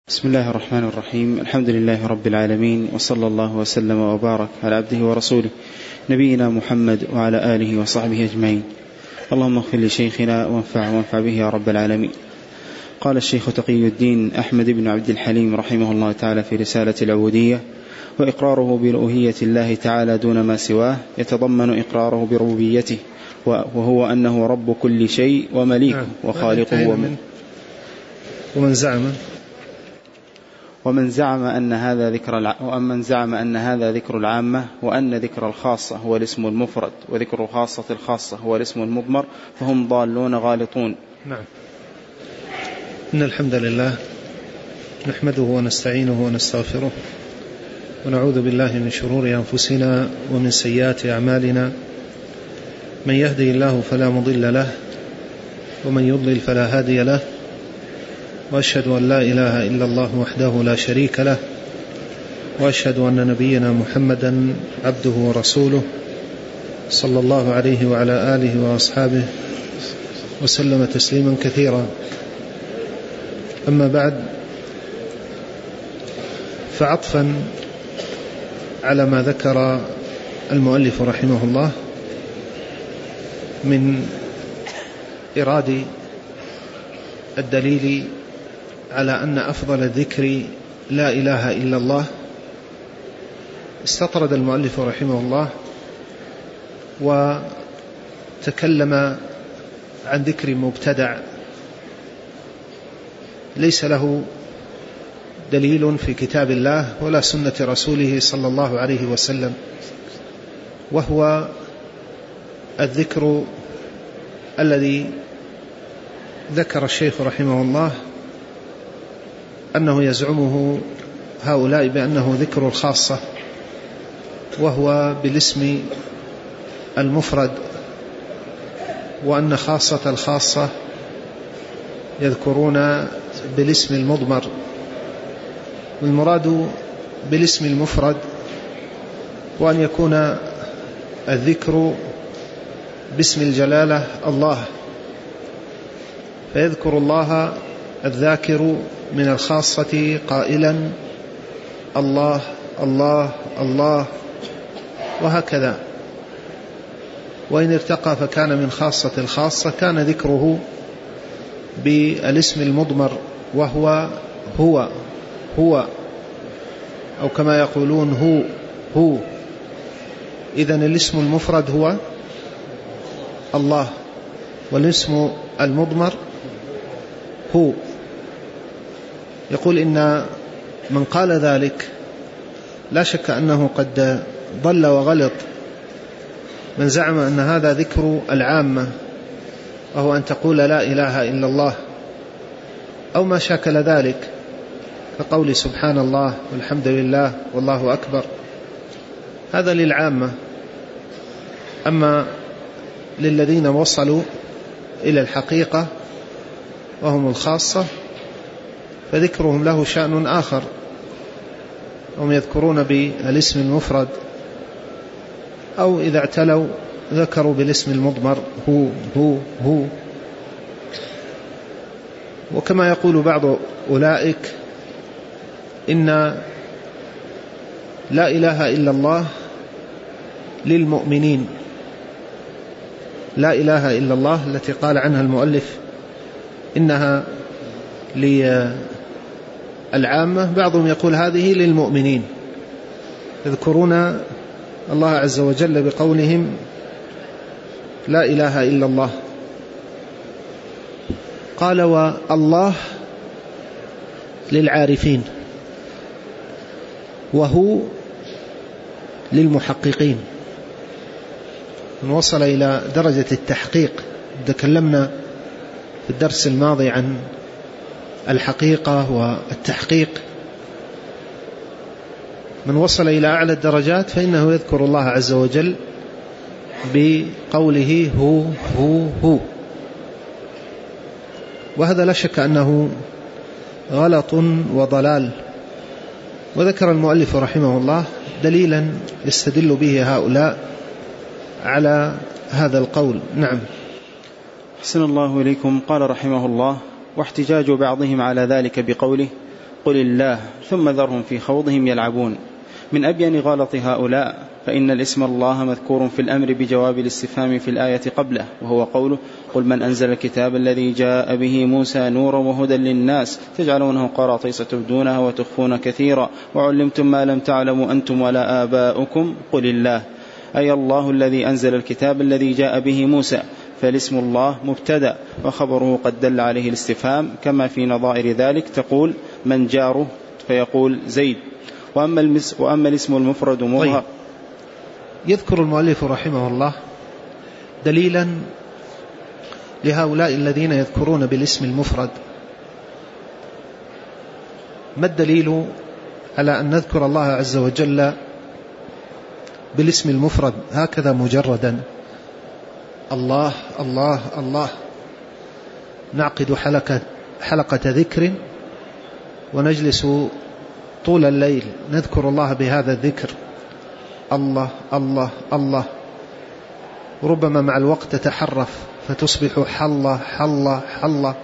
بسم الله الرحمن الرحيم. الحمد لله رب العالمين، وصلى الله وسلم وبارك على عبده ورسوله نبينا محمد وعلى آله وصحبه أجمعين. اللهم اغفر لشيخنا وانفع به يا رب العالمين. قال الشيخ تقي الدين أحمد بن عبد الحليم رحمه الله تعالى في رسالة العبودية: وإقراره بألوهية الله تعالى دون ما سواه يتضمن إقراره بربوبيته، وهو أنه رب كل شيء ومليكه وخالقه ومن زعم أن هذا ذكر العامة، وأن ذكر الخاصة هو الاسم المفرد، وذكر خاصة الخاصة هو الاسم المضمر، فهم ضالون غالطون. نعم. إن الحمد لله نحمده ونستعينه ونستغفره، ونعوذ بالله من شرور أنفسنا ومن سيئات أعمالنا. من يهدي الله فلا مضل له، ومن يضلل فلا هادي له، وأشهد أن لا إله إلا الله وحده لا شريك له، وأشهد أن نبينا محمدا عبده ورسوله صلى الله عليه وعلى آله وأصحابه وسلم تسليما كثيرا. أما بعد، فعطفا على ما ذكر المؤلف رحمه الله من إرادة الدليل على أن أفضل الذكر لا إله إلا الله، استطرد المؤلف رحمه الله وتكلم عن ذكر مبتدع ليس له دليل في كتاب الله ولا سنة رسوله صلى الله عليه وسلم، وهو الذكر الذي ذكر الشيخ رحمه الله أنه يزعمه هؤلاء بأنه ذكر الخاصة، وهو بالاسم المفرد، وأن خاصة الخاصة يذكرون بالاسم المضمر. والمراد بالاسم المفرد وأن يكون الذكر باسم الجلالة الله، فيذكر الله الذاكر من الخاصة قائلا الله الله الله، وهكذا. وإن ارتقى فكان من خاصة الخاصة كان ذكره بالاسم المضمر، وهو هو أو كما يقولون هو. إذن الاسم المفرد هو الله، والاسم المضمر هو. يقول إن من قال ذلك لا شك أنه قد ضل وغلط، من زعم أن هذا ذكر العامة، وهو أن تقول لا إله إلا الله أو ما شاكل ذلك، كقول سبحان الله والحمد لله والله أكبر، هذا للعامة. أما للذين وصلوا إلى الحقيقة وهم الخاصة فذكرهم له شأن آخر، هم يذكرون بالاسم المفرد، أو إذا اعتلوا ذكروا بالاسم المضمر هو. وكما يقول بعض أولئك إن لا إله إلا الله للمؤمنين، لا إله إلا الله التي قال عنها المؤلف إنها للعامة، بعضهم يقول هذه للمؤمنين، يذكرون الله عز وجل بقولهم لا إله إلا الله. قال والله للعارفين، وهو للمحققين. من وصل إلى درجة التحقيق، تكلمنا في الدرس الماضي عن الحقيقة والتحقيق، من وصل إلى أعلى الدرجات فإنه يذكر الله عز وجل بقوله هو. وهذا لا شك أنه غلط وضلال. وذكر المؤلف رحمه الله دليلا يستدل به هؤلاء على هذا القول. نعم. أحسن الله إليكم. قال رحمه الله: واحتجاج بعضهم على ذلك بقوله: قل الله ثم ذرهم في خوضهم يلعبون. من أبين غلط هؤلاء فإن الاسم الله مذكور في الأمر بجواب الاستفهام في الآية قبله، وهو قوله قل من أنزل الكتاب الذي جاء به موسى نورا وهدى للناس تجعلونه قراطيس تبدونها وتخفون كثيرا وعلمتم ما لم تعلموا أنتم ولا آباؤكم قل الله، أي الله الذي أنزل الكتاب الذي جاء به موسى، فالاسم الله مبتدأ وخبره قد دل عليه الاستفهام، كما في نظائر ذلك تقول من جاره فيقول زيد. وأما الاسم المفرد مظهر. طيب. يذكر المؤلف رحمه الله دليلا لهؤلاء الذين يذكرون بالاسم المفرد. ما الدليل على أن نذكر الله عز وجل بالاسم المفرد هكذا مجردا؟ الله الله الله، نعقد حلقة ذكر ونجلس طول الليل نذكر الله بهذا الذكر، الله الله الله، وربما مع الوقت تتحرف فتصبح حلة حلة حلة،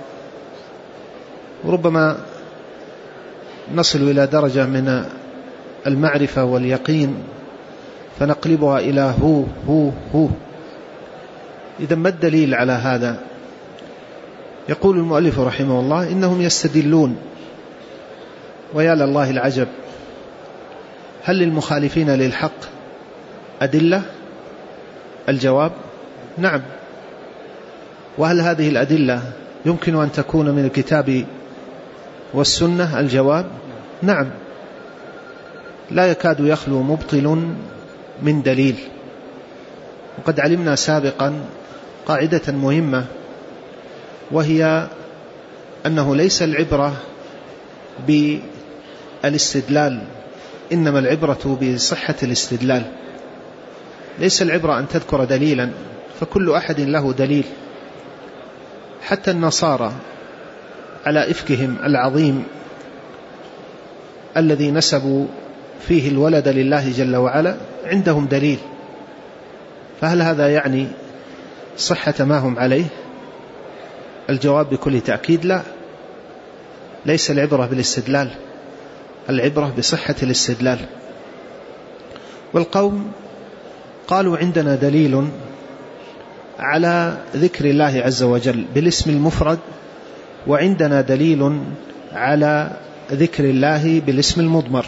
وربما نصل إلى درجة من المعرفة واليقين فنقلبها إلى هو هو هو. إذا ما الدليل على هذا؟ يقول المؤلف رحمه الله إنهم يستدلون، ويا لله العجب، هل للمخالفين للحق أدلة؟ الجواب نعم. وهل هذه الأدلة يمكن أن تكون من الكتاب والسنة؟ الجواب نعم. لا يكاد يخلو مبطل من دليل. وقد علمنا سابقا قاعدة مهمة، وهي أنه ليس العبرة بالاستدلال، إنما العبرة بصحة الاستدلال. ليس العبرة أن تذكر دليلا، فكل أحد له دليل. حتى النصارى على إفكهم العظيم الذي نسبوا فيه الولد لله جل وعلا عندهم دليل، فهل هذا يعني صحة ما هم عليه؟ الجواب بكل تأكيد لا. ليس العبرة بالاستدلال، العبرة بصحة الاستدلال. والقوم قالوا عندنا دليل على ذكر الله عز وجل بالاسم المفرد، وعندنا دليل على ذكر الله بالاسم المضمر.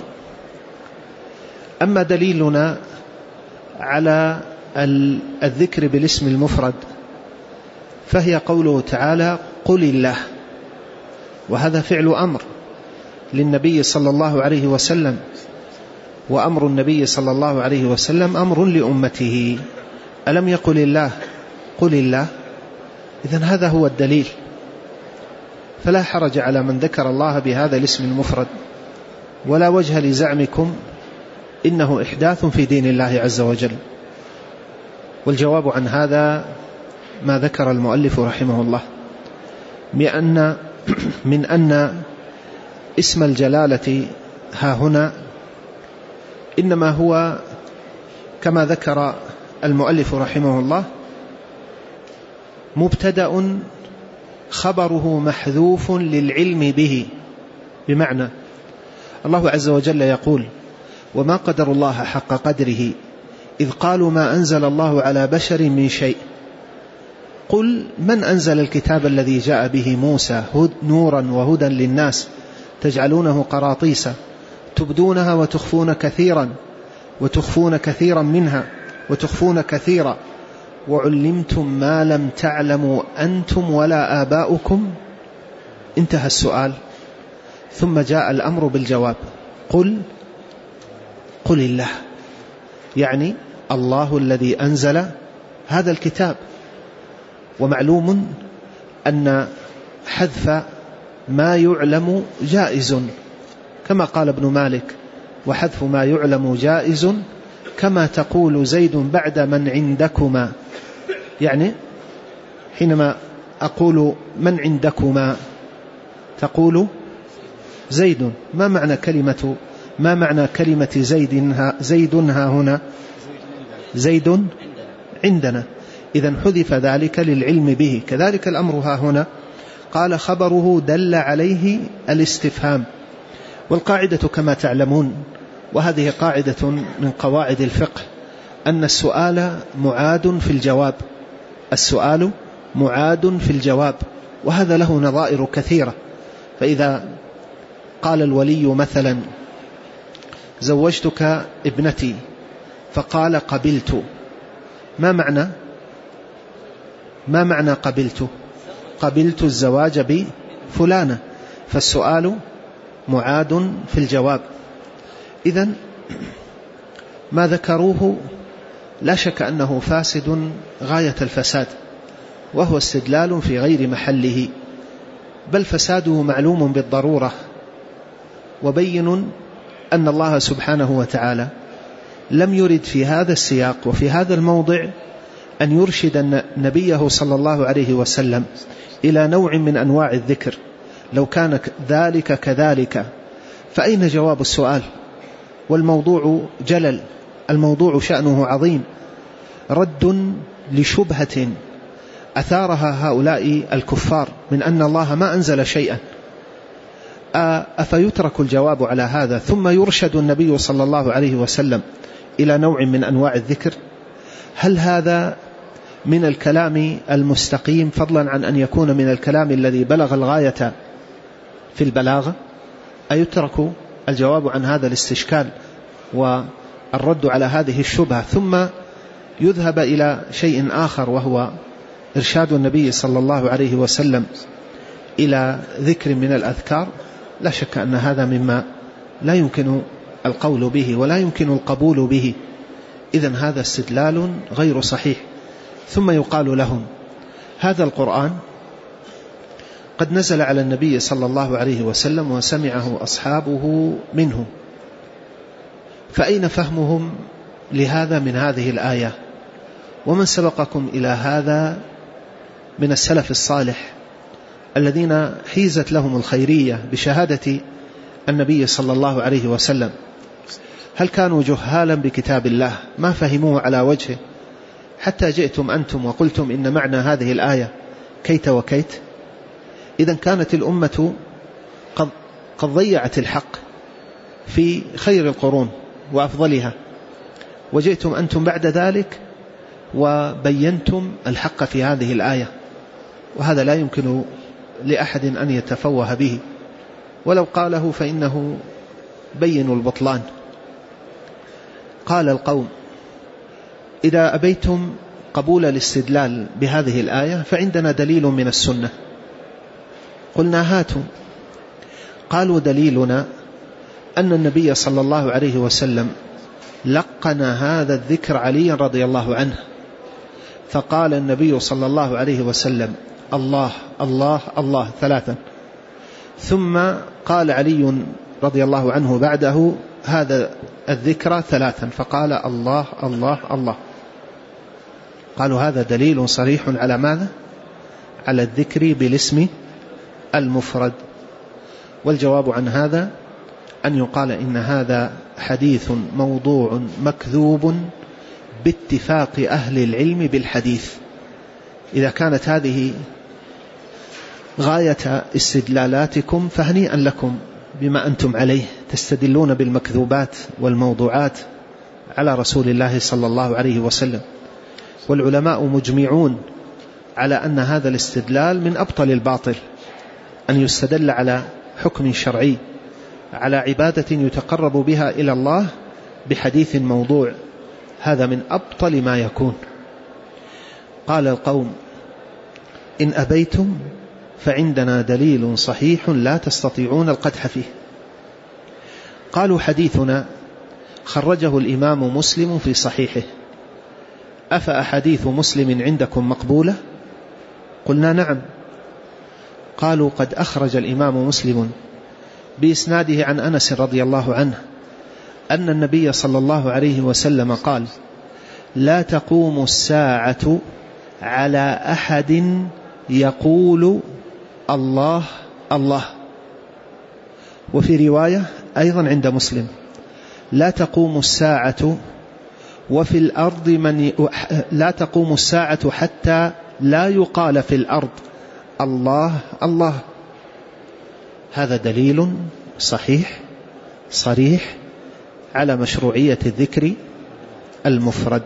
أما دليلنا على الذكر بالاسم المفرد فهي قوله تعالى قل الله، وهذا فعل أمر للنبي صلى الله عليه وسلم، وأمر النبي صلى الله عليه وسلم أمر لأمته. ألم يقل الله قل الله؟ إذن هذا هو الدليل. فلا حرج على من ذكر الله بهذا الاسم المفرد، ولا وجه لزعمكم إنه إحداث في دين الله عز وجل. والجواب عن هذا ما ذكر المؤلف رحمه الله من أن اسم الجلالة ها هنا إنما هو كما ذكر المؤلف رحمه الله مبتدأ خبره محذوف للعلم به، بمعنى الله عز وجل يقول وما قدر الله حق قدره إذ قالوا ما أنزل الله على بشر من شيء. قل من أنزل الكتاب الذي جاء به موسى نورا وهدى للناس تجعلونه قراطيس تبدونها وتخفون كثيرا منها وتخفون كثيرا وعلمتم ما لم تعلموا أنتم ولا آباؤكم. انتهى السؤال، ثم جاء الأمر بالجواب قل الله، يعني الله الذي أنزل هذا الكتاب. ومعلوم أن حذف ما يعلم جائز، كما قال ابن مالك وحذف ما يعلم جائز كما تقول زيد بعد من عندكما. يعني حينما أقول من عندكما تقول زيد. ما معنى كلمة زيد ها هنا؟ زيد عندنا. إذن حذف ذلك للعلم به. كذلك الأمر ها هنا، قال خبره دل عليه الاستفهام، والقاعدة كما تعلمون، وهذه قاعدة من قواعد الفقه، أن السؤال معاد في الجواب، السؤال معاد في الجواب، وهذا له نظائر كثيرة. فإذا قال الولي مثلا زوجتك ابنتي فقال قبلت، ما معنى قبلت؟ قبلت الزواج بفلانة، فالسؤال معاد في الجواب. إذن ما ذكروه لا شك أنه فاسد غاية الفساد، وهو استدلال في غير محله، بل فساده معلوم بالضرورة، وبين أن الله سبحانه وتعالى لم يرد في هذا السياق وفي هذا الموضع أن يرشد نبيه صلى الله عليه وسلم إلى نوع من أنواع الذكر. لو كان ذلك كذلك فأين جواب السؤال؟ والموضوع جلل، الموضوع شأنه عظيم، رد لشبهة أثارها هؤلاء الكفار من أن الله ما أنزل شيئا. أفيترك الجواب على هذا ثم يرشد النبي صلى الله عليه وسلم إلى نوع من أنواع الذكر؟ هل هذا من الكلام المستقيم، فضلا عن أن يكون من الكلام الذي بلغ الغاية في البلاغة؟ أيترك الجواب عن هذا الاستشكال والرد على هذه الشبهة ثم يذهب إلى شيء آخر، وهو إرشاد النبي صلى الله عليه وسلم إلى ذكر من الأذكار؟ لا شك أن هذا مما لا يمكن القول به ولا يمكن القبول به. إذن هذا استدلال غير صحيح. ثم يقال لهم هذا القرآن قد نزل على النبي صلى الله عليه وسلم وسمعه أصحابه منه، فأين فهمهم لهذا من هذه الآية؟ ومن سبقكم إلى هذا من السلف الصالح الذين حيزت لهم الخيرية بشهادة النبي صلى الله عليه وسلم؟ هل كانوا جهالا بكتاب الله ما فهموه على وجهه حتى جئتم أنتم وقلتم إن معنى هذه الآية كيت وكيت؟ إذن كانت الأمة قد ضيعت الحق في خير القرون وأفضلها، وجئتم أنتم بعد ذلك وبينتم الحق في هذه الآية، وهذا لا يمكن لأحد أن يتفوه به، ولو قاله فإنه بين البطلان. قال القوم إذا أبيتم قبول الاستدلال بهذه الآية فعندنا دليل من السنة. قلنا هاتوا. قالوا دليلنا أن النبي صلى الله عليه وسلم لقن هذا الذكر علي رضي الله عنه، فقال النبي صلى الله عليه وسلم الله الله الله 3، ثم قال علي رضي الله عنه بعده هذا الذكر 3 فقال الله الله الله. قالوا هذا دليل صريح على ماذا؟ على الذكر بالاسم المفرد. والجواب عن هذا أن يقال إن هذا حديث موضوع مكذوب باتفاق أهل العلم بالحديث. إذا كانت هذه غاية استدلالاتكم فهنيئا لكم بما أنتم عليه، تستدلون بالمكذوبات والموضوعات على رسول الله صلى الله عليه وسلم. والعلماء مجمعون على أن هذا الاستدلال من أبطل الباطل، أن يستدل على حكم شرعي على عبادة يتقرب بها إلى الله بحديث موضوع، هذا من أبطل ما يكون. قال القوم إن أبيتم فعندنا دليل صحيح لا تستطيعون القدح فيه. قالوا حديثنا خرجه الإمام مسلم في صحيحه، أفأحاديث مسلم عندكم مقبولة؟ قلنا نعم. قالوا قد أخرج الإمام مسلم بإسناده عن أنس رضي الله عنه أن النبي صلى الله عليه وسلم قال لا تقوم الساعة على أحد يقول الله الله. وفي رواية أيضا عند مسلم لا تقوم الساعة وفي الأرض لا تقوم الساعة حتى لا يقال في الأرض الله الله. هذا دليل صحيح صريح على مشروعية الذكر المفرد؟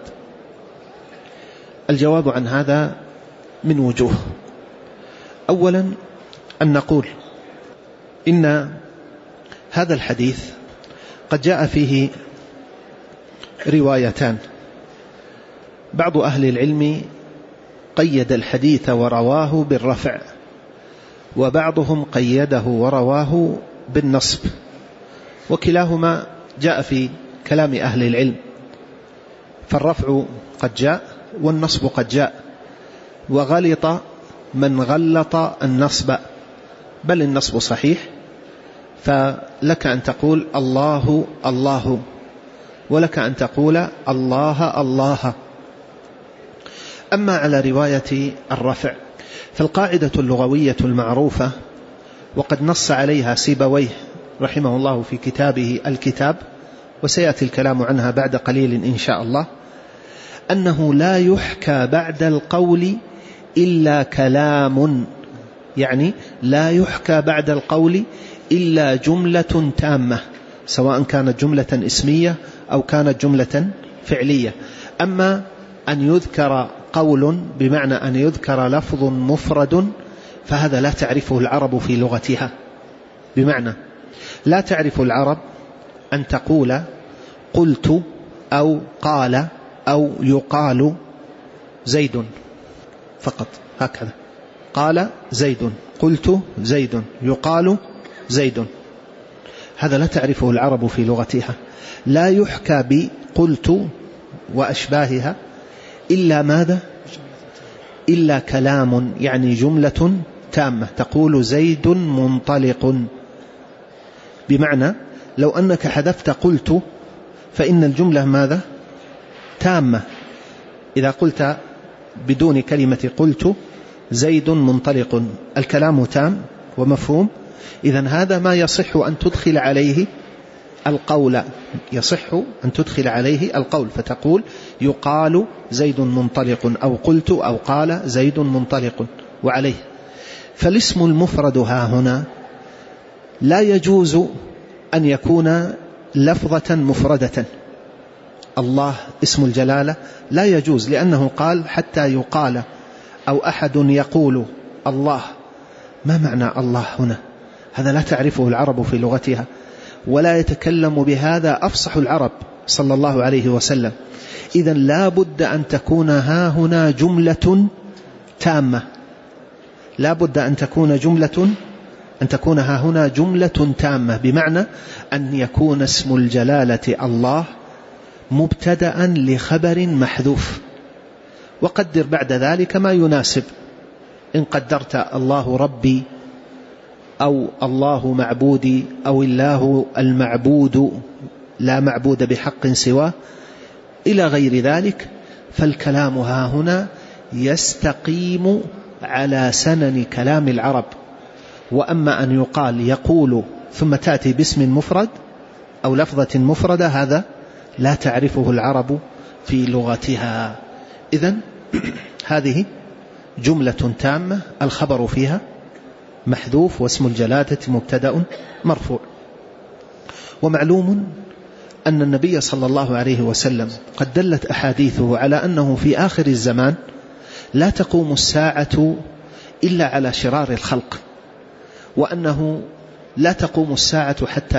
الجواب عن هذا من وجوه. أولا أن نقول إن هذا الحديث قد جاء فيه روايتان، بعض أهل العلم قيد الحديث ورواه بالرفع، وبعضهم قيده ورواه بالنصب، وكلاهما جاء في كلام أهل العلم، فالرفع قد جاء والنصب قد جاء، وغلط من غلط النصب، بل النصب صحيح، فلك أن تقول الله الله، ولك أن تقول الله الله. أما على رواية الرفع فالقاعدة اللغوية المعروفة، وقد نص عليها سيبويه رحمه الله في كتابه الكتاب، وسيأتي الكلام عنها بعد قليل إن شاء الله، أنه لا يحكى بعد القول إلا كلام، يعني لا يحكى بعد القول إلا جملة تامة، سواء كانت جملة اسمية أو كانت جملة فعلية. أما أن يذكر قول بمعنى أن يذكر لفظ مفرد فهذا لا تعرفه العرب في لغتها، بمعنى لا تعرف العرب أن تقول قلت أو قال أو يقال زيد فقط، هكذا قال زيد، قلت زيد، يقال زيد، هذا لا تعرفه العرب في لغتها. لا يحكى بقلت وأشباهها إلا ماذا؟ إلا كلام، يعني جملة تامة، تقول زيد منطلق، بمعنى لو أنك حذفت قلت فإن الجملة ماذا؟ تامة. إذا قلت بدون كلمة قلت زيد منطلق، الكلام تام ومفهوم، إذن هذا ما يصح أن تدخل عليه القول، يصح أن تدخل عليه القول، فتقول يقال زيد منطلق، أو قلت أو قال زيد منطلق وعليه. فالاسم المفرد ها هنا لا يجوز أن يكون لفظة مفردة. الله اسم الجلالة لا يجوز، لأنه قال حتى يقال، أو أحد يقول الله. ما معنى الله هنا؟ هذا لا تعرفه العرب في لغتها، ولا يتكلم بهذا أفصح العرب صلى الله عليه وسلم. إذن لا بد أن تكون ها هنا جملة تامة، لا بد أن تكون ها هنا جملة تامة، بمعنى أن يكون اسم الجلالة الله مبتدأ لخبر محذوف، وقدر بعد ذلك ما يناسب. إن قدرت الله ربي، أو الله معبودي، أو الله المعبود لا معبود بحق سواه، إلى غير ذلك، فالكلام ها هنا يستقيم على سنن كلام العرب. وأما أن يقال يقول ثم تأتي باسم مفرد أو لفظة مفردة، هذا لا تعرفه العرب في لغتها. إذن هذه جملة تامة الخبر فيها محذوف، واسم الجلالة مبتدأ مرفوع. ومعلوم أن النبي صلى الله عليه وسلم قد دلت أحاديثه على أنه في آخر الزمان لا تقوم الساعة إلا على شرار الخلق، وأنه لا تقوم الساعة حتى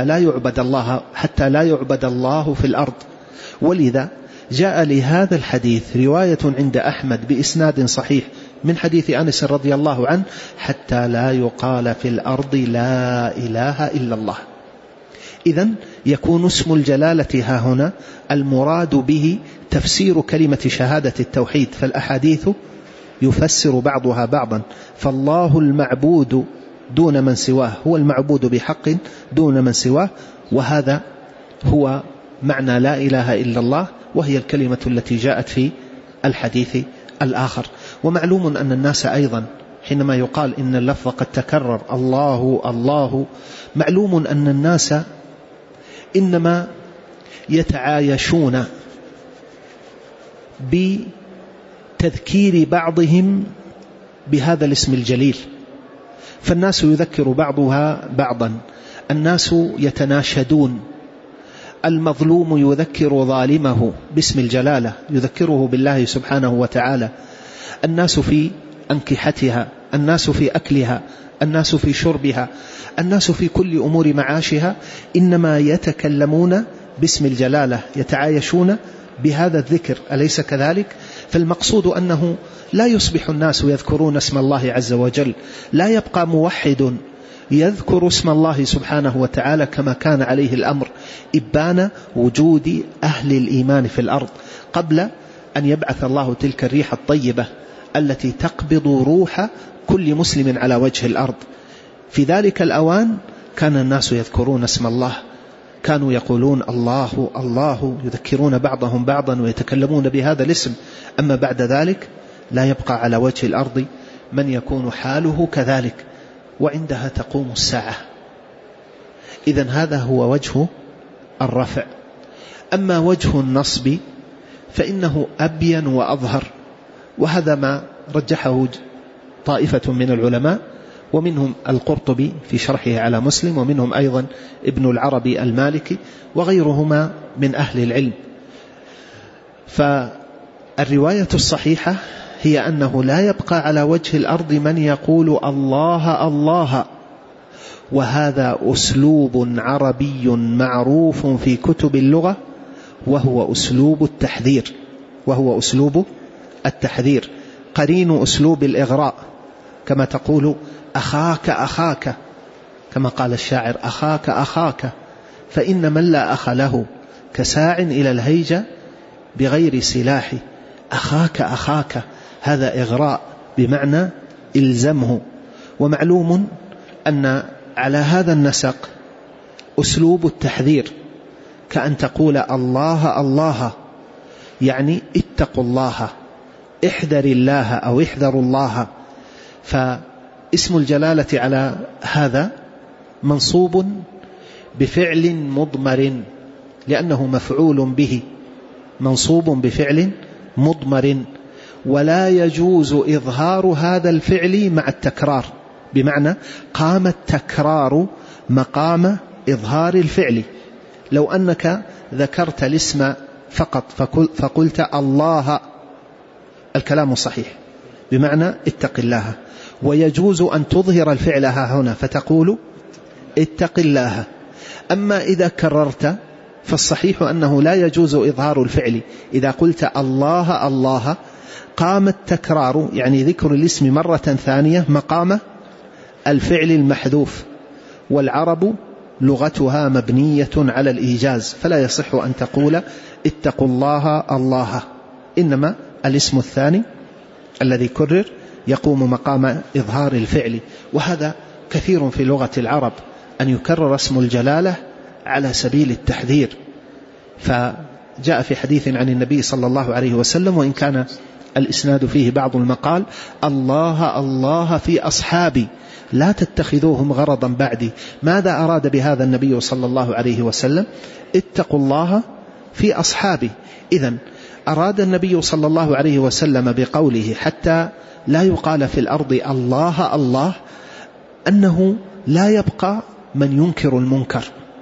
لا يعبد الله في الأرض. ولذا جاء لهذا الحديث رواية عند أحمد بإسناد صحيح من حديث أنس رضي الله عنه: حتى لا يقال في الأرض لا إله إلا الله. إذن يكون اسم الجلالة ها هنا المراد به تفسير كلمة شهادة التوحيد، فالأحاديث يفسر بعضها بعضا. فالله المعبود دون من سواه، هو المعبود بحق دون من سواه، وهذا هو معنى لا إله إلا الله، وهي الكلمة التي جاءت في الحديث الآخر. ومعلوم أن الناس أيضا حينما يقال إن اللفظ قد تكرر الله الله، معلوم أن الناس إنما يتعايشون بتذكير بعضهم بهذا الاسم الجليل، فالناس يذكر بعضها بعضا، الناس يتناشدون المظلوم يذكر ظالمه باسم الجلالة، يذكره بالله سبحانه وتعالى. الناس في أنكحتها، الناس في أكلها، الناس في شربها، الناس في كل أمور معاشها إنما يتكلمون باسم الجلالة، يتعايشون بهذا الذكر، أليس كذلك؟ فالمقصود أنه لا يصبح الناس يذكرون اسم الله عز وجل، لا يبقى موحد يذكر اسم الله سبحانه وتعالى كما كان عليه الأمر إبان وجود أهل الإيمان في الأرض قبل أن يبعث الله تلك الريح الطيبة التي تقبض روح كل مسلم على وجه الأرض. في ذلك الأوان كان الناس يذكرون اسم الله، كانوا يقولون الله الله، يذكرون بعضهم بعضا ويتكلمون بهذا الاسم. أما بعد ذلك لا يبقى على وجه الأرض من يكون حاله كذلك، وعندها تقوم الساعة. إذن هذا هو وجه الرفع. أما وجه النصب فإنه أبين وأظهر، وهذا ما رجحه طائفة من العلماء، ومنهم القرطبي في شرحه على مسلم، ومنهم أيضا ابن العربي المالكي وغيرهما من أهل العلم. فالرواية الصحيحة هي أنه لا يبقى على وجه الأرض من يقول الله الله، وهذا أسلوب عربي معروف في كتب اللغة، وهو أسلوب التحذير، وهو أسلوب التحذير قرين أسلوب الإغراء، كما تقول أخاك أخاك، كما قال الشاعر أخاك أخاك، فإن من لا أخ له كساع إلى الهيجة بغير سلاح. أخاك أخاك هذا إغراء بمعنى إلزمه. ومعلوم أن على هذا النسق أسلوب التحذير كأن تقول الله الله، يعني اتقوا الله، احذر الله أو احذروا الله. فاسم الجلالة على هذا منصوب بفعل مضمر لأنه مفعول به، منصوب بفعل مضمر، ولا يجوز إظهار هذا الفعل مع التكرار، بمعنى قام التكرار مقام إظهار الفعل. لو أنك ذكرت الاسم فقط فقلت الله، الكلام صحيح بمعنى اتق الله، ويجوز أن تظهر الفعل هنا فتقول اتق الله. أما إذا كررت فالصحيح أنه لا يجوز إظهار الفعل. إذا قلت الله الله قام التكرار، يعني ذكر الاسم مرة ثانية مقام الفعل المحذوف، والعرب لغتها مبنية على الإيجاز، فلا يصح أن تقول اتقوا الله الله، إنما الاسم الثاني الذي كرر يقوم مقام إظهار الفعل. وهذا كثير في لغة العرب أن يكرر اسم الجلالة على سبيل التحذير. فجاء في حديث عن النبي صلى الله عليه وسلم، وإن كان الإسناد فيه بعض المقال: الله الله في أصحابي لا تتخذوهم غرضا بعدي. ماذا أراد بهذا النبي صلى الله عليه وسلم؟ اتقوا الله في أصحابي. إذن أراد النبي صلى الله عليه وسلم بقوله حتى لا يقال في الأرض الله الله أنه لا يبقى من ينكر المنكر.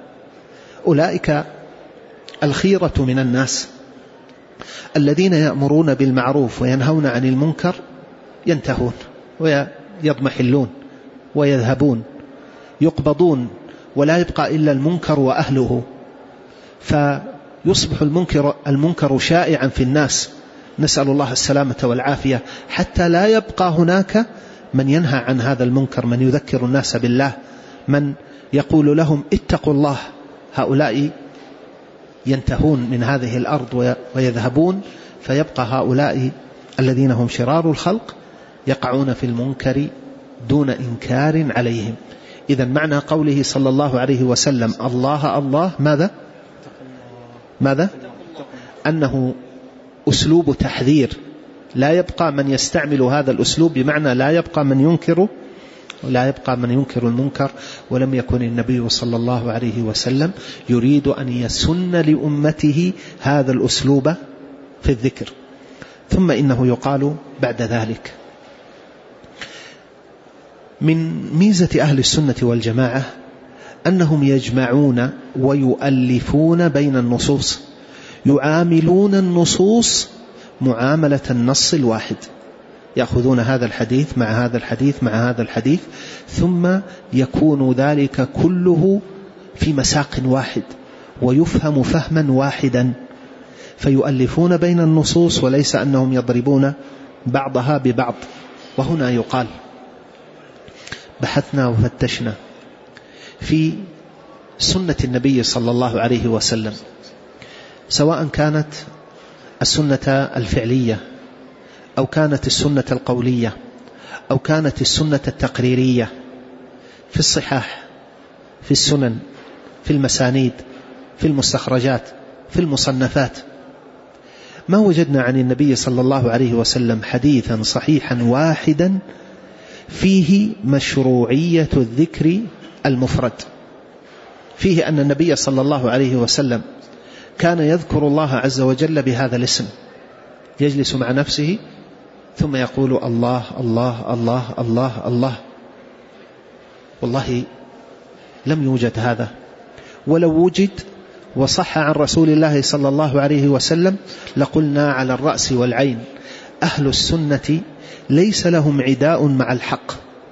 أولئك الخيرة من الناس الذين يأمرون بالمعروف وينهون عن المنكر ينتهون ويضمحلون ويذهبون، يقبضون، ولا يبقى إلا المنكر وأهله، فيصبح المنكر شائعا في الناس، نسأل الله السلامة والعافية، حتى لا يبقى هناك من ينهى عن هذا المنكر، من يذكر الناس بالله، من يقول لهم اتقوا الله. هؤلاء ينتهون من هذه الأرض ويذهبون، فيبقى هؤلاء الذين هم شرار الخلق يقعون في المنكر دون إنكار عليهم. إذن معنى قوله صلى الله عليه وسلم الله الله ماذا؟ أنه أسلوب تحذير، لا يبقى من يستعمل هذا الأسلوب، بمعنى لا يبقى من ينكر المنكر. ولم يكن النبي صلى الله عليه وسلم يريد أن يسن لأمته هذا الأسلوب في الذكر. ثم إنه يقال بعد ذلك من ميزة أهل السنة والجماعة أنهم يجمعون ويؤلفون بين النصوص، يعاملون النصوص معاملة النص الواحد، يأخذون هذا الحديث مع هذا الحديث مع هذا الحديث، ثم يكون ذلك كله في مساق واحد ويفهم فهما واحدا، فيؤلفون بين النصوص وليس أنهم يضربون بعضها ببعض. وهنا يقال بحثنا وفتشنا في سنة النبي صلى الله عليه وسلم، سواء كانت السنة الفعلية أو كانت السنة القولية أو كانت السنة التقريرية، في الصحاح، في السنن، في المسانيد، في المستخرجات، في المصنفات، ما وجدنا عن النبي صلى الله عليه وسلم حديثا صحيحا واحدا فيه مشروعية الذكر المفرد، فيه أن النبي صلى الله عليه وسلم كان يذكر الله عز وجل بهذا الاسم، يجلس مع نفسه ثم يقول الله الله الله الله الله. والله لم يوجد هذا، ولو وجد وصح عن رسول الله صلى الله عليه وسلم لقلنا على الرأس والعين أهل السنة ليس لهم عداء مع الحق،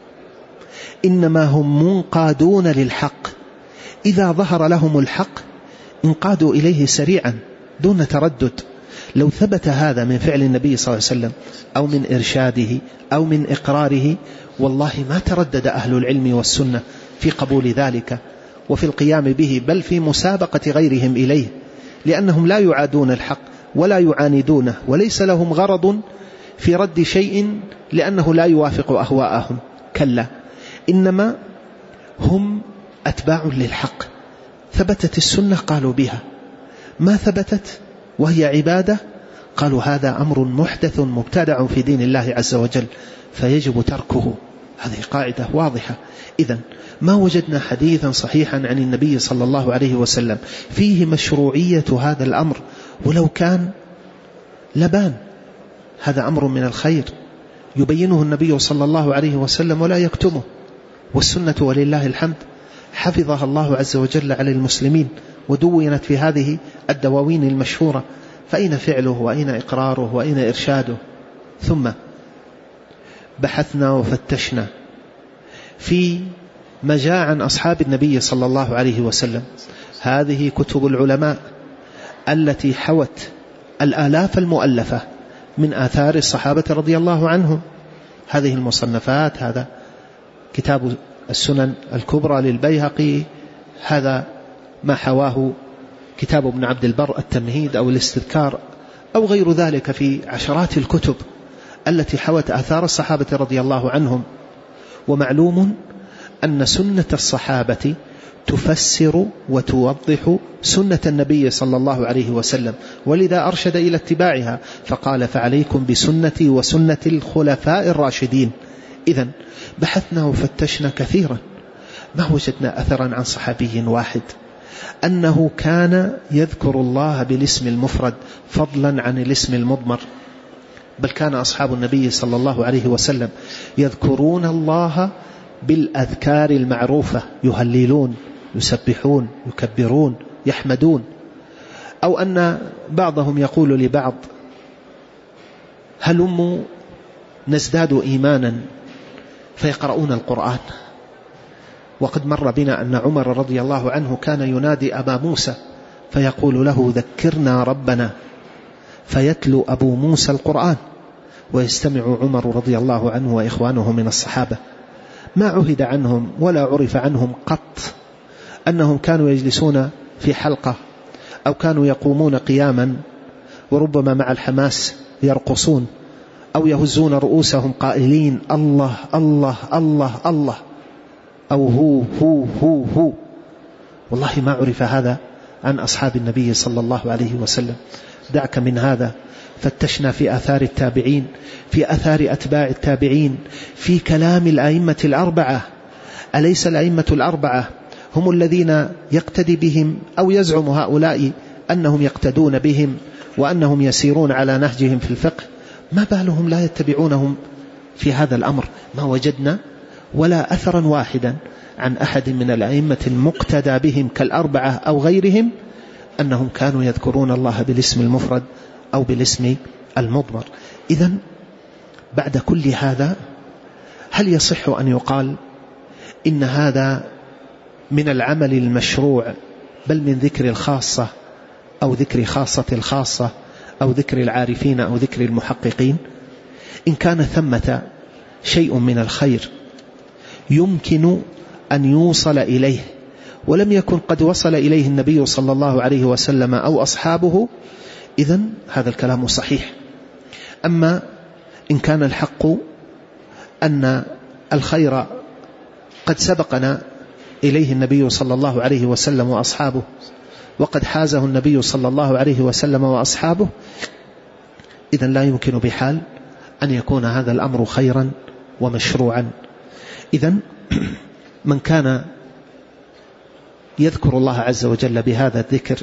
إنما هم منقادون للحق، إذا ظهر لهم الحق انقادوا إليه سريعا دون تردد. لو ثبت هذا من فعل النبي صلى الله عليه وسلم أو من إرشاده أو من إقراره، والله ما تردد أهل العلم والسنة في قبول ذلك وفي القيام به، بل في مسابقة غيرهم إليه، لأنهم لا يعادون الحق ولا يعاندونه، وليس لهم غرض في رد شيء لأنه لا يوافق أهواءهم، كلا، إنما هم أتباع للحق. ثبتت السنة قالوا بها، ما ثبتت وهي عبادة قالوا هذا أمر محدث مبتدع في دين الله عز وجل فيجب تركه. هذه قاعدة واضحة. إذن ما وجدنا حديثا صحيحا عن النبي صلى الله عليه وسلم فيه مشروعية هذا الأمر، ولو كان لبان، هذا أمر من الخير يبينه النبي صلى الله عليه وسلم ولا يكتمه، والسنة ولله الحمد حفظها الله عز وجل على المسلمين ودونت في هذه الدواوين المشهورة، فأين فعله وأين إقراره وأين إرشاده؟ ثم بحثنا وفتشنا في ما جاء عن أصحاب النبي صلى الله عليه وسلم، هذه كتب العلماء التي حوت الآلاف المؤلفة من آثار الصحابة رضي الله عنهم، هذه المصنفات، هذا كتاب السنن الكبرى للبيهقي، هذا ما حواه كتاب ابن عبد البر التمهيد أو الاستذكار أو غير ذلك، في عشرات الكتب التي حوت آثار الصحابة رضي الله عنهم. ومعلوم أن سنة الصحابة تفسر وتوضح سنة النبي صلى الله عليه وسلم، ولذا أرشد إلى اتباعها فقال فعليكم بسنتي وسنة الخلفاء الراشدين. إذن بحثنا وفتشنا كثيرا ما وجدنا أثرا عن صحابي واحد أنه كان يذكر الله بالاسم المفرد فضلا عن الاسم المضمر، بل كان أصحاب النبي صلى الله عليه وسلم يذكرون الله بالأذكار المعروفة، يهللون، يسبحون، يكبرون، يحمدون. أو أن بعضهم يقول لبعض هلموا نزداد إيمانا، فيقرؤون القرآن. وقد مر بنا أن عمر رضي الله عنه كان ينادي أبا موسى فيقول له ذكرنا ربنا، فيتلو أبو موسى القرآن ويستمع عمر رضي الله عنه وإخوانه من الصحابة. ما عهد عنهم ولا عرف عنهم قط أنهم كانوا يجلسون في حلقة أو كانوا يقومون قياما وربما مع الحماس يرقصون أو يهزون رؤوسهم قائلين الله الله الله الله أو هو هو هو هو. والله ما عرف هذا عن أصحاب النبي صلى الله عليه وسلم. دعك من هذا، فتشنا في آثار التابعين، في آثار أتباع التابعين، في كلام الأئمة الأربعة. أليس الأئمة الأربعة هم الذين يقتدي بهم أو يزعم هؤلاء أنهم يقتدون بهم وأنهم يسيرون على نهجهم في الفقه؟ ما بالهم لا يتبعونهم في هذا الأمر؟ ما وجدنا ولا أثرا واحدا عن أحد من الأئمة المقتدى بهم كالأربعة أو غيرهم أنهم كانوا يذكرون الله بالاسم المفرد أو بالاسم المضمر. إذن بعد كل هذا هل يصح أن يقال إن هذا من العمل المشروع بل من ذكر الخاصة أو ذكر خاصة الخاصة أو ذكر العارفين أو ذكر المحققين؟ إن كان ثمة شيء من الخير يمكن أن يوصل إليه ولم يكن قد وصل إليه النبي صلى الله عليه وسلم أو أصحابه، إذن هذا الكلام صحيح. أما إن كان الحق أن الخير قد سبقنا إليه النبي صلى الله عليه وسلم وأصحابه وقد حازه النبي صلى الله عليه وسلم وأصحابه، إذن لا يمكن بحال أن يكون هذا الأمر خيرا ومشروعا. إذن من كان يذكر الله عز وجل بهذا الذكر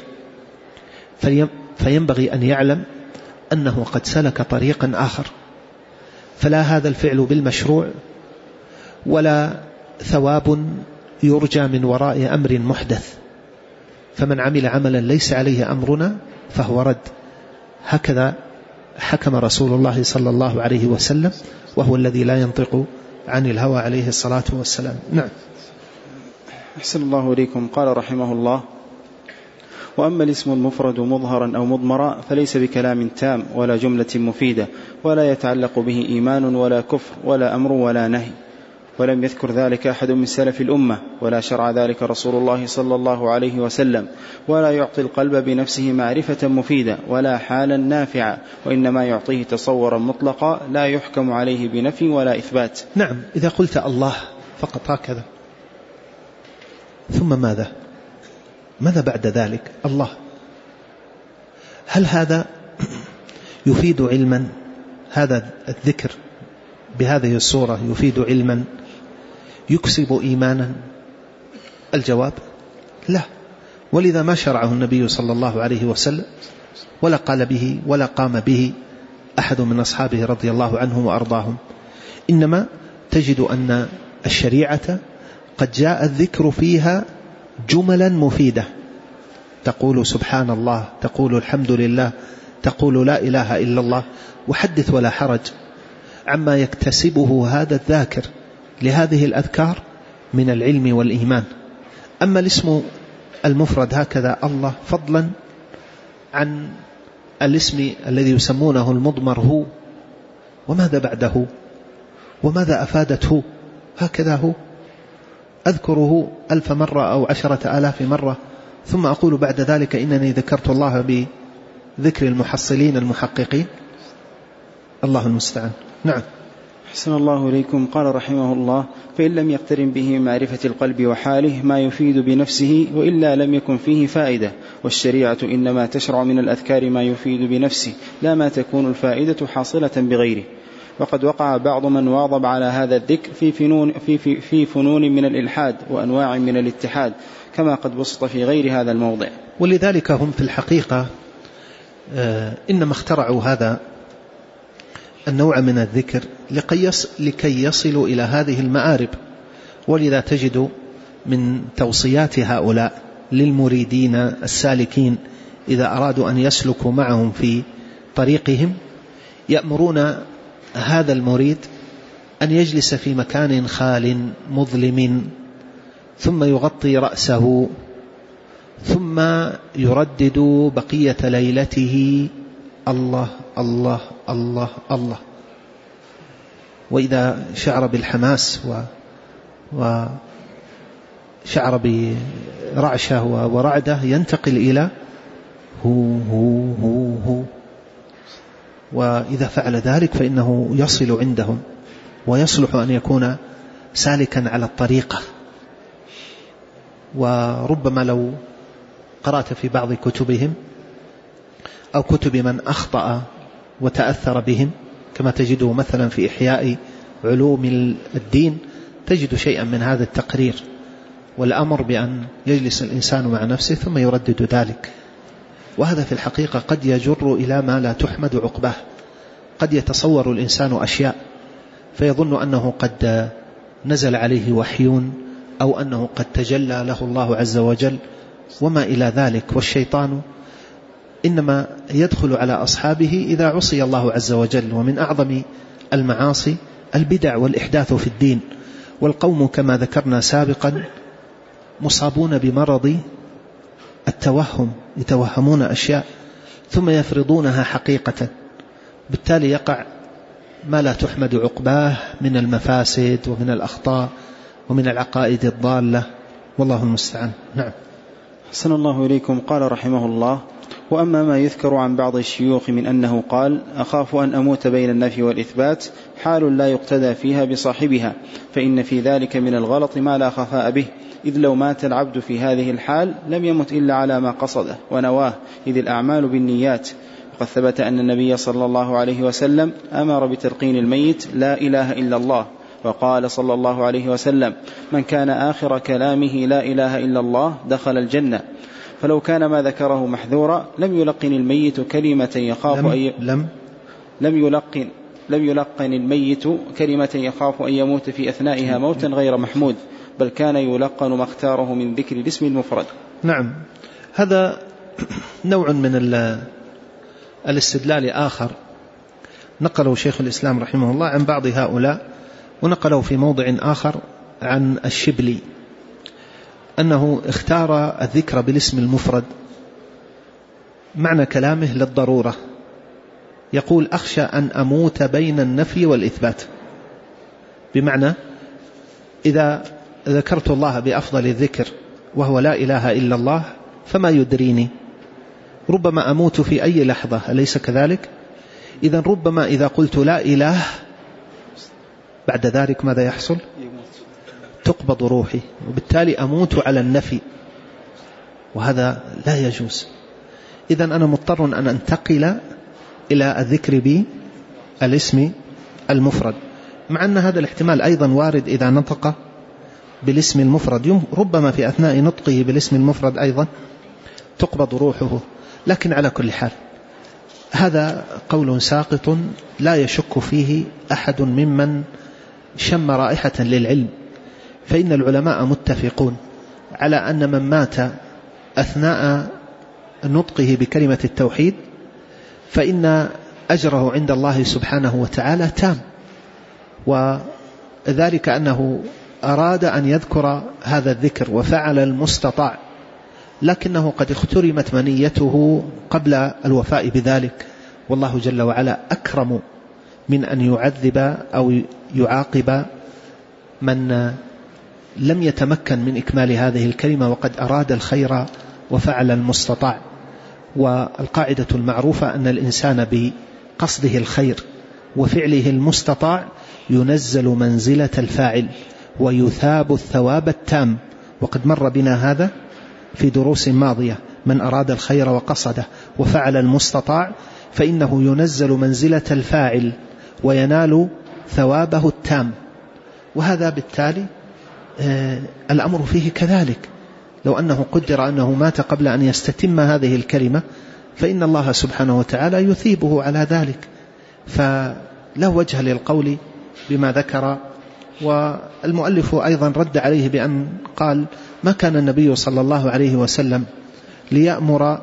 فينبغي أن يعلم أنه قد سلك طريقا آخر، فلا هذا الفعل بالمشروع ولا ثواب يرجى من وراء أمر محدث، فمن عمل عملا ليس عليه أمرنا فهو رد. هكذا حكم رسول الله صلى الله عليه وسلم، وهو الذي لا ينطق عن الهوى عليه الصلاة والسلام. نعم. أحسن الله إليكم. قال رحمه الله: وأما الاسم المفرد مظهرا أو مضمرا فليس بكلام تام ولا جملة مفيدة، ولا يتعلق به إيمان ولا كفر ولا أمر ولا نهي، ولم يذكر ذلك أحد من سلف الأمة، ولا شرع ذلك رسول الله صلى الله عليه وسلم، ولا يعطي القلب بنفسه معرفة مفيدة ولا حالا نافعة، وإنما يعطيه تصورا مطلقا لا يحكم عليه بنفي ولا إثبات. نعم، إذا قلت الله فقط هكذا، ثم ماذا بعد ذلك؟ الله، هل هذا يفيد علما؟ هذا الذكر بهذه الصورة يفيد علما يكسب إيمانا؟ الجواب لا، ولذا ما شرعه النبي صلى الله عليه وسلم ولا قال به ولا قام به أحد من أصحابه رضي الله عنهم وأرضاهم. إنما تجد أن الشريعة قد جاء الذكر فيها جملا مفيدة، تقول سبحان الله، تقول الحمد لله، تقول لا إله إلا الله، وحدث ولا حرج عما يكتسبه هذا الذاكر لهذه الأذكار من العلم والإيمان. أما الاسم المفرد هكذا الله، فضلا عن الاسم الذي يسمونه المضمر هو، وماذا بعده وماذا أفادته؟ هكذا هو، أذكره 1000 مرة أو 10,000 مرة، ثم أقول بعد ذلك إنني ذكرت الله بذكر المحصلين المحققين. الله المستعان. نعم. أحسن الله إليكم. قال رحمه الله: فإن لم يقترن به معرفة القلب وحاله ما يفيد بنفسه، وإلا لم يكن فيه فائدة، والشريعة إنما تشرع من الأذكار ما يفيد بنفسه لا ما تكون الفائدة حاصلة بغيره. وقد وقع بعض من واظب على هذا الذكر في فنون من الإلحاد وأنواع من الاتحاد، كما قد بسط في غير هذا الموضع. ولذلك هم في الحقيقة إنما اخترعوا هذا النوع من الذكر لكي يصلوا إلى هذه المآرب. ولذا تجد من توصيات هؤلاء للمريدين السالكين إذا أرادوا أن يسلكوا معهم في طريقهم، يأمرون هذا المريد أن يجلس في مكان خال مظلم، ثم يغطي رأسه، ثم يردد بقية ليلته الله الله الله الله. وإذا شعر بالحماس وشعر برعشة ورعدة ينتقل إلى هو هو هو هو. وإذا فعل ذلك فإنه يصل عندهم ويصلح أن يكون سالكا على الطريقة. وربما لو قرأت في بعض كتبهم أو كتب من أخطأ وتأثر بهم، كما تجده مثلا في إحياء علوم الدين، تجد شيئا من هذا التقرير والأمر بأن يجلس الإنسان مع نفسه ثم يردد ذلك. وهذا في الحقيقة قد يجر إلى ما لا تحمد عقباه. قد يتصور الإنسان أشياء فيظن أنه قد نزل عليه وحي أو أنه قد تجلى له الله عز وجل وما إلى ذلك. والشيطان إنما يدخل على أصحابه إذا عصي الله عز وجل. ومن أعظم المعاصي البدع والإحداث في الدين. والقوم كما ذكرنا سابقا مصابون بمرض التوهم، يتوهمون أشياء ثم يفرضونها حقيقة، بالتالي يقع ما لا تحمد عقباه من المفاسد ومن الأخطاء ومن العقائد الضالة، والله المستعان. نعم. حسن الله إليكم. قال رحمه الله: وأما ما يذكر عن بعض الشيوخ من أنه قال: أخاف أن أموت بين النفي والإثبات، حال لا يقتدى فيها بصاحبها، فإن في ذلك من الغلط ما لا خفاء به، إذ لو مات العبد في هذه الحال لم يمت إلا على ما قصده ونواه، إذ الأعمال بالنيات. وقد ثبت أن النبي صلى الله عليه وسلم أمر بتلقين الميت لا إله إلا الله، وقال صلى الله عليه وسلم: من كان آخر كلامه لا إله إلا الله دخل الجنة. فلو كان ما ذكره محذورا لم يلقن الميت كلمة يخاف لم يلقن الميت كلمة يخاف أن يموت في أثنائها موتا غير محمود، بل كان يلقن ما اختاره من ذكر الاسم المفرد. نعم. هذا نوع من الاستدلال آخر نقله شيخ الإسلام رحمه الله عن بعض هؤلاء، ونقله في موضع آخر عن الشبلي أنه اختار الذكر بالاسم المفرد. معنى كلامه للضرورة، يقول: أخشى أن أموت بين النفي والإثبات، بمعنى إذا ذكرت الله بأفضل الذكر وهو لا إله إلا الله فما يدريني، ربما أموت في أي لحظة، أليس كذلك؟ إذن ربما إذا قلت لا إله بعد ذلك ماذا يحصل؟ تقبض روحي، وبالتالي أموت على النفي، وهذا لا يجوز. إذن أنا مضطر أن أنتقل إلى الذكر بالاسم المفرد، مع أن هذا الاحتمال أيضا وارد إذا نطق بالاسم المفرد، ربما في أثناء نطقه بالاسم المفرد أيضا تقبض روحه. لكن على كل حال هذا قول ساقط لا يشك فيه أحد ممن شم رائحة للعلم، فإن العلماء متفقون على أن من مات أثناء نطقه بكلمة التوحيد فإن أجره عند الله سبحانه وتعالى تام، وذلك أنه أراد أن يذكر هذا الذكر وفعل المستطاع، لكنه قد اخترمت منيته قبل الوفاء بذلك، والله جل وعلا أكرم من أن يعذب أو يعاقب من لم يتمكن من إكمال هذه الكلمة وقد أراد الخير وفعل المستطاع. والقاعدة المعروفة أن الإنسان بقصده الخير وفعله المستطاع ينزل منزلة الفاعل ويثاب الثواب التام، وقد مر بنا هذا في دروس ماضية. من أراد الخير وقصده وفعل المستطاع فإنه ينزل منزلة الفاعل وينال ثوابه التام، وهذا بالتالي الأمر فيه كذلك. لو أنه قدر أنه مات قبل أن يستتم هذه الكلمة فإن الله سبحانه وتعالى يثيبه على ذلك، فلا وجه للقول بما ذكر. والمؤلف أيضا رد عليه بأن قال: ما كان النبي صلى الله عليه وسلم ليأمر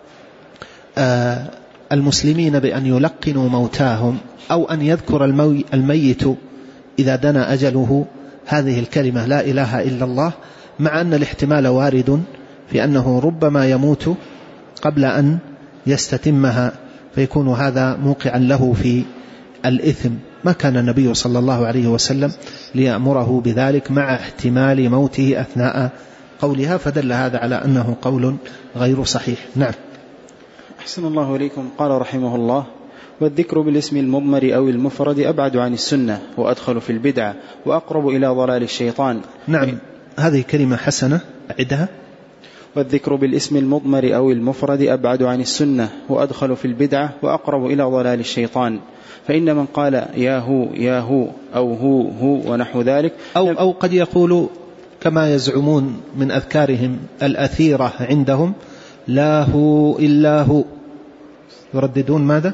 المسلمين بأن يلقنوا موتاهم أو أن يذكر الميت إذا دنا أجله هذه الكلمة لا إله إلا الله، مع أن الاحتمال وارد في أنه ربما يموت قبل أن يستتمها، فيكون هذا موقعا له في الإثم. ما كان النبي صلى الله عليه وسلم ليأمره بذلك مع احتمال موته أثناء قولها، فدل هذا على أنه قول غير صحيح. نعم. أحسن الله إليكم. قال رحمه الله: والذكر بالاسم المضمر أو المفرد أبعد عن السنة وأدخل في البدعة وأقرب إلى ضلال الشيطان. نعم، هذه كلمة حسنة أعدها. والذكر بالاسم المضمر أو المفرد أبعد عن السنة وأدخل في البدعة وأقرب إلى ضلال الشيطان، فإن من قال يا هو أو هو ونحو ذلك أو قد يقول كما يزعمون من أذكارهم الأثيرة عندهم: لا هو إلا هو، يرددون ماذا؟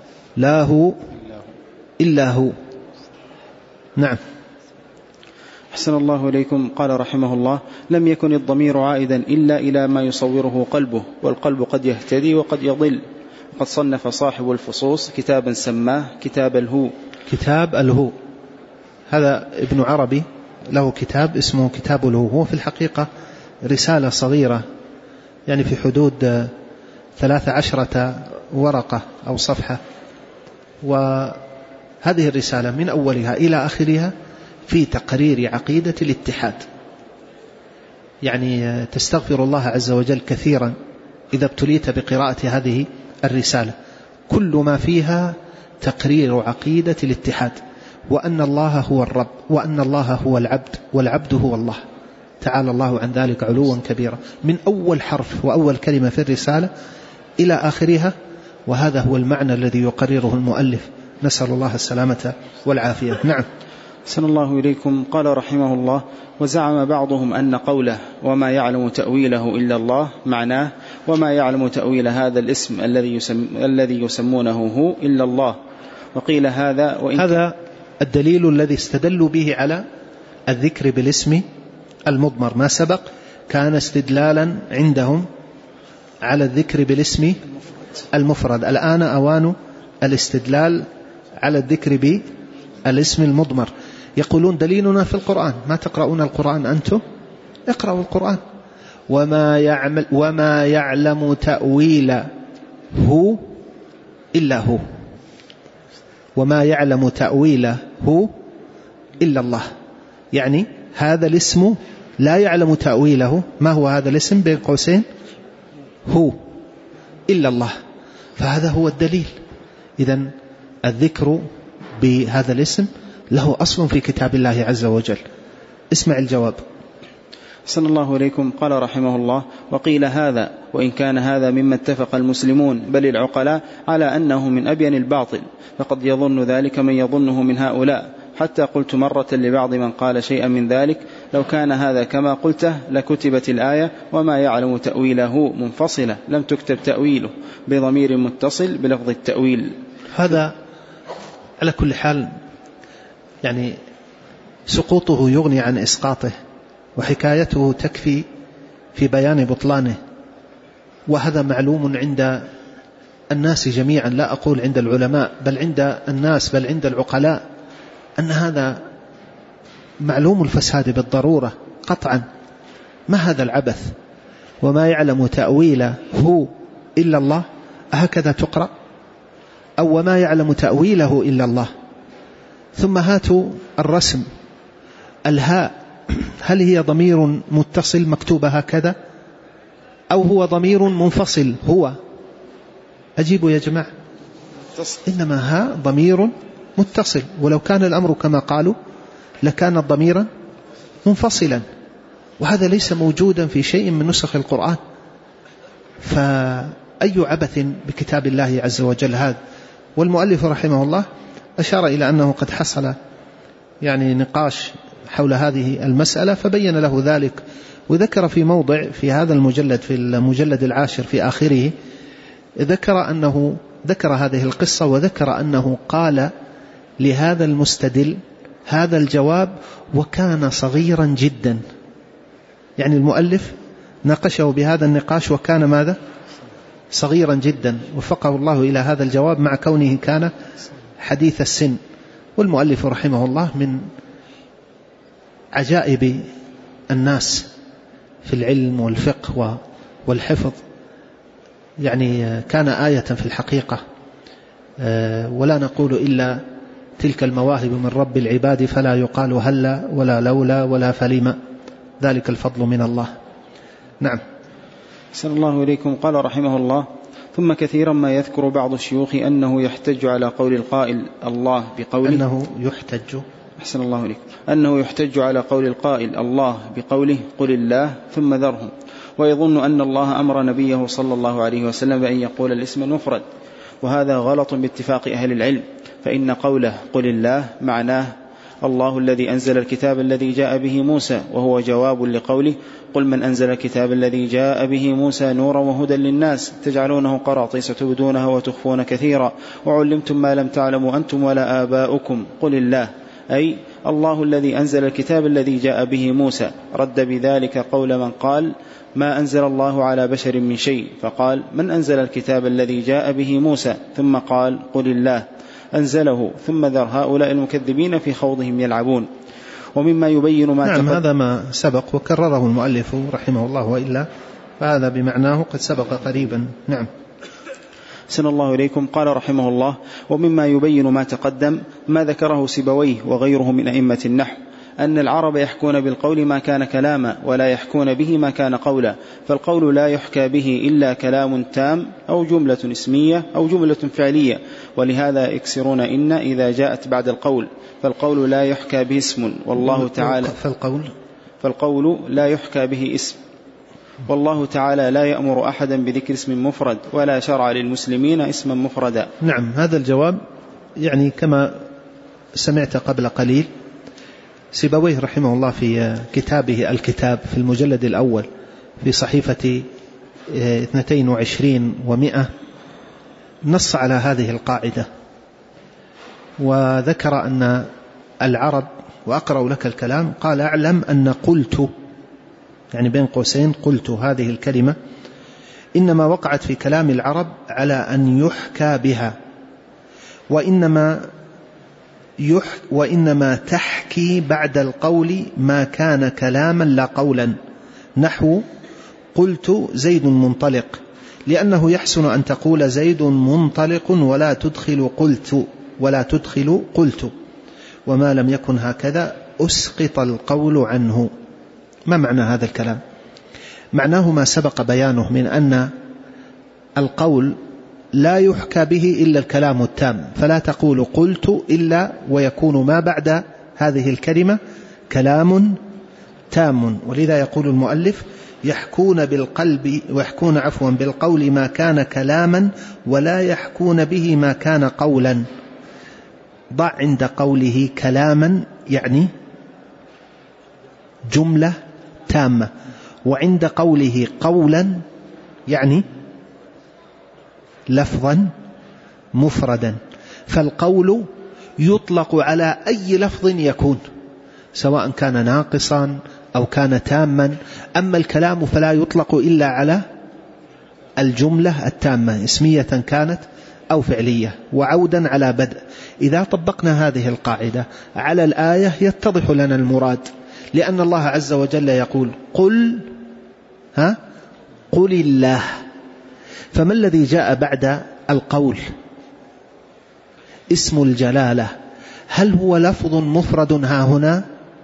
لا هو إلا هو. نعم. أحسن الله إليكم. قال رحمه الله: لم يكن الضمير عائدا إلا إلى ما يصوره قلبه، والقلب قد يهتدي وقد يضل. قد صنف صاحب الفصوص كتابا سماه كتاب الهو. كتاب الهو هذا ابن عربي له كتاب اسمه كتاب الهو، هو في الحقيقة رسالة صغيرة يعني في حدود 13 ورقة أو صفحة، وهذه الرسالة من أولها إلى آخرها في تقرير عقيدة الاتحاد. يعني تستغفر الله عز وجل كثيرا إذا ابتليت بقراءة هذه الرسالة، كل ما فيها تقرير عقيدة الاتحاد، وأن الله هو الرب، وأن الله هو العبد، والعبد هو الله، تعالى الله عن ذلك علوا كبيرا، من أول حرف وأول كلمة في الرسالة إلى آخرها. وهذا هو المعنى الذي يقرره المؤلف، نسأل الله السلامة والعافية. نعم. أحسن الله إليكم. قال رحمه الله: وزعم بعضهم أن قوله وما يعلم تأويله إلا الله معناه وما يعلم تأويل هذا الاسم الذي يسمونه هو إلا الله. وقيل هذا الدليل الذي استدلوا به على الذكر بالاسم المضمر. ما سبق كان استدلالا عندهم على الذكر بالاسم المفرد، الآن أوان الاستدلال على الذكر بالاسم المضمر. يقولون دليلنا في القرآن. ما تقرؤون القرآن أنتم؟ اقرأوا القرآن. وما يعلم تأويله إلا هو، وما يعلم تأويله إلا الله. يعني هذا الاسم لا يعلم تأويله. ما هو هذا الاسم؟ بين قوسين هو إلا الله. فهذا هو الدليل. إذن الذكر بهذا الاسم له أصل في كتاب الله عز وجل. اسمع الجواب. أحسن الله إليكم. قال رحمه الله: وقيل هذا وإن كان هذا مما اتفق المسلمون بل العقلاء على أنه من أبين الباطل، فقد يظن ذلك من يظنه من هؤلاء، حتى قلت مرة لبعض من قال شيئا من ذلك: لو كان هذا كما قلته لكتبت الآية وما يعلم تأويله منفصلة، لم تكتب تأويله بضمير متصل بلفظ التأويل. هذا على كل حال يعني سقوطه يغني عن إسقاطه، وحكايته تكفي في بيان بطلانه. وهذا معلوم عند الناس جميعا، لا أقول عند العلماء بل عند الناس بل عند العقلاء، أن هذا معلوم الفساد بالضرورة قطعا. ما هذا العبث؟ وما يعلم تأويله إلا الله، هكذا تقرأ؟ أو وما يعلم تأويله إلا الله. ثم هاتوا الرسم، الهاء هل هي ضمير متصل مكتوبة هكذا أو هو ضمير منفصل؟ هو أجيبوا يا جماعة. إنما ها ضمير متصل، ولو كان الأمر كما قالوا لكان الضمير منفصلا، وهذا ليس موجودا في شيء من نسخ القرآن. فأي عبث بكتاب الله عز وجل هذا. والمؤلف رحمه الله أشار إلى أنه قد حصل يعني نقاش حول هذه المسألة فبين له ذلك، وذكر في موضع في هذا المجلد، في المجلد 10 في آخره، ذكر هذه القصة، وذكر أنه قال لهذا المستدل هذا الجواب وكان صغيرا جدا. يعني المؤلف ناقشه بهذا النقاش وكان ماذا؟ صغيرا جدا، وفقه الله إلى هذا الجواب مع كونه كان حديث السن. والمؤلف رحمه الله من عجائب الناس في العلم والفقه والحفظ، يعني كان آية في الحقيقة. ولا نقول إلا تلك المواهب من رب العباد، فلا يقال هلا ولا لولا ولا فلما، ذلك الفضل من الله. نعم. أحسن الله إليكم. قال رحمه الله: ثم كثيرا ما يذكر بعض الشيوخ أنه يحتج على قول القائل الله بقوله أحسن الله إليكم أنه يحتج على قول القائل الله بقوله قل الله ثم ذرهم، ويظن أن الله أمر نبيه صلى الله عليه وسلم بأن يقول الاسم المفرد، وهذا غلط باتفاق أهل العلم، فإن قوله قل الله معناه الله الذي أنزل الكتاب الذي جاء به موسى، وهو جواب لقوله قل من أنزل الكتاب الذي جاء به موسى نورا وهدى للناس تجعلونه قراطيس تبدونها وتخفون كثيرا وعلمتم ما لم تعلموا أنتم ولا آباؤكم قل الله، أي الله الذي أنزل الكتاب الذي جاء به موسى، رد بذلك قول من قال ما أنزل الله على بشر من شيء، فقال من أنزل الكتاب الذي جاء به موسى، ثم قال قل الله أنزله، ثم ذر هؤلاء المكذبين في خوضهم يلعبون. ومما يبين ما نعم هذا ما سبق وكرره المؤلف رحمه الله، وإلا فهذا بمعناه قد سبق قريبا. نعم. أحسن الله إليكم. قال رحمه الله ومما يبين ما تقدم ما ذكره سيبويه وغيره من أئمة النحو أن العرب يحكون بالقول ما كان كلاما ولا يحكون به ما كان قولا، فالقول لا يحكى به إلا كلام تام أو جملة اسمية أو جملة فعلية، ولهذا يكسرون إن إذا جاءت بعد القول، فالقول لا يحكى به اسم والله تعالى فالقول لا يحكى به اسم، والله تعالى لا يأمر أحدا بذكر اسم مفرد ولا شرع للمسلمين اسما مفردا. نعم هذا الجواب يعني كما سمعت قبل قليل سيبويه رحمه الله في كتابه الكتاب في المجلد الأول في صحيفة 22 و100 نص على هذه القاعدة، وذكر أن العرب، وأقرأ لك الكلام، قال أعلم أن قلت، يعني بين قوسين قلت هذه الكلمة إنما وقعت في كلام العرب على أن يحكى بها، وإنما تحكي بعد القول ما كان كلاما لا قولا، نحو قلت زيد منطلق، لأنه يحسن أن تقول زيد منطلق ولا تدخل قلت، وما لم يكن هكذا أسقط القول عنه. ما معنى هذا الكلام؟ معناه ما سبق بيانه من أن القول لا يحكى به إلا الكلام التام، فلا تقول قلت إلا ويكون ما بعد هذه الكلمة كلام تام. ولذا يقول المؤلف يحكون بالقول ما كان كلاما ولا يحكون به ما كان قولا. ضع عند قوله كلاما يعني جملة تامة، وعند قوله قولا يعني لفظا مفردا، فالقول يطلق على أي لفظ يكون سواء كان ناقصا أو كان تاما، أما الكلام فلا يطلق إلا على الجملة التامة اسمية كانت أو فعلية. وعودا على بدء، إذا طبقنا هذه القاعدة على الآية يتضح لنا المراد، لأن الله عز وجل يقول قل الله، فما الذي جاء بعد القول؟ اسم الجلالة. هل هو لفظ مفرد ها هنا؟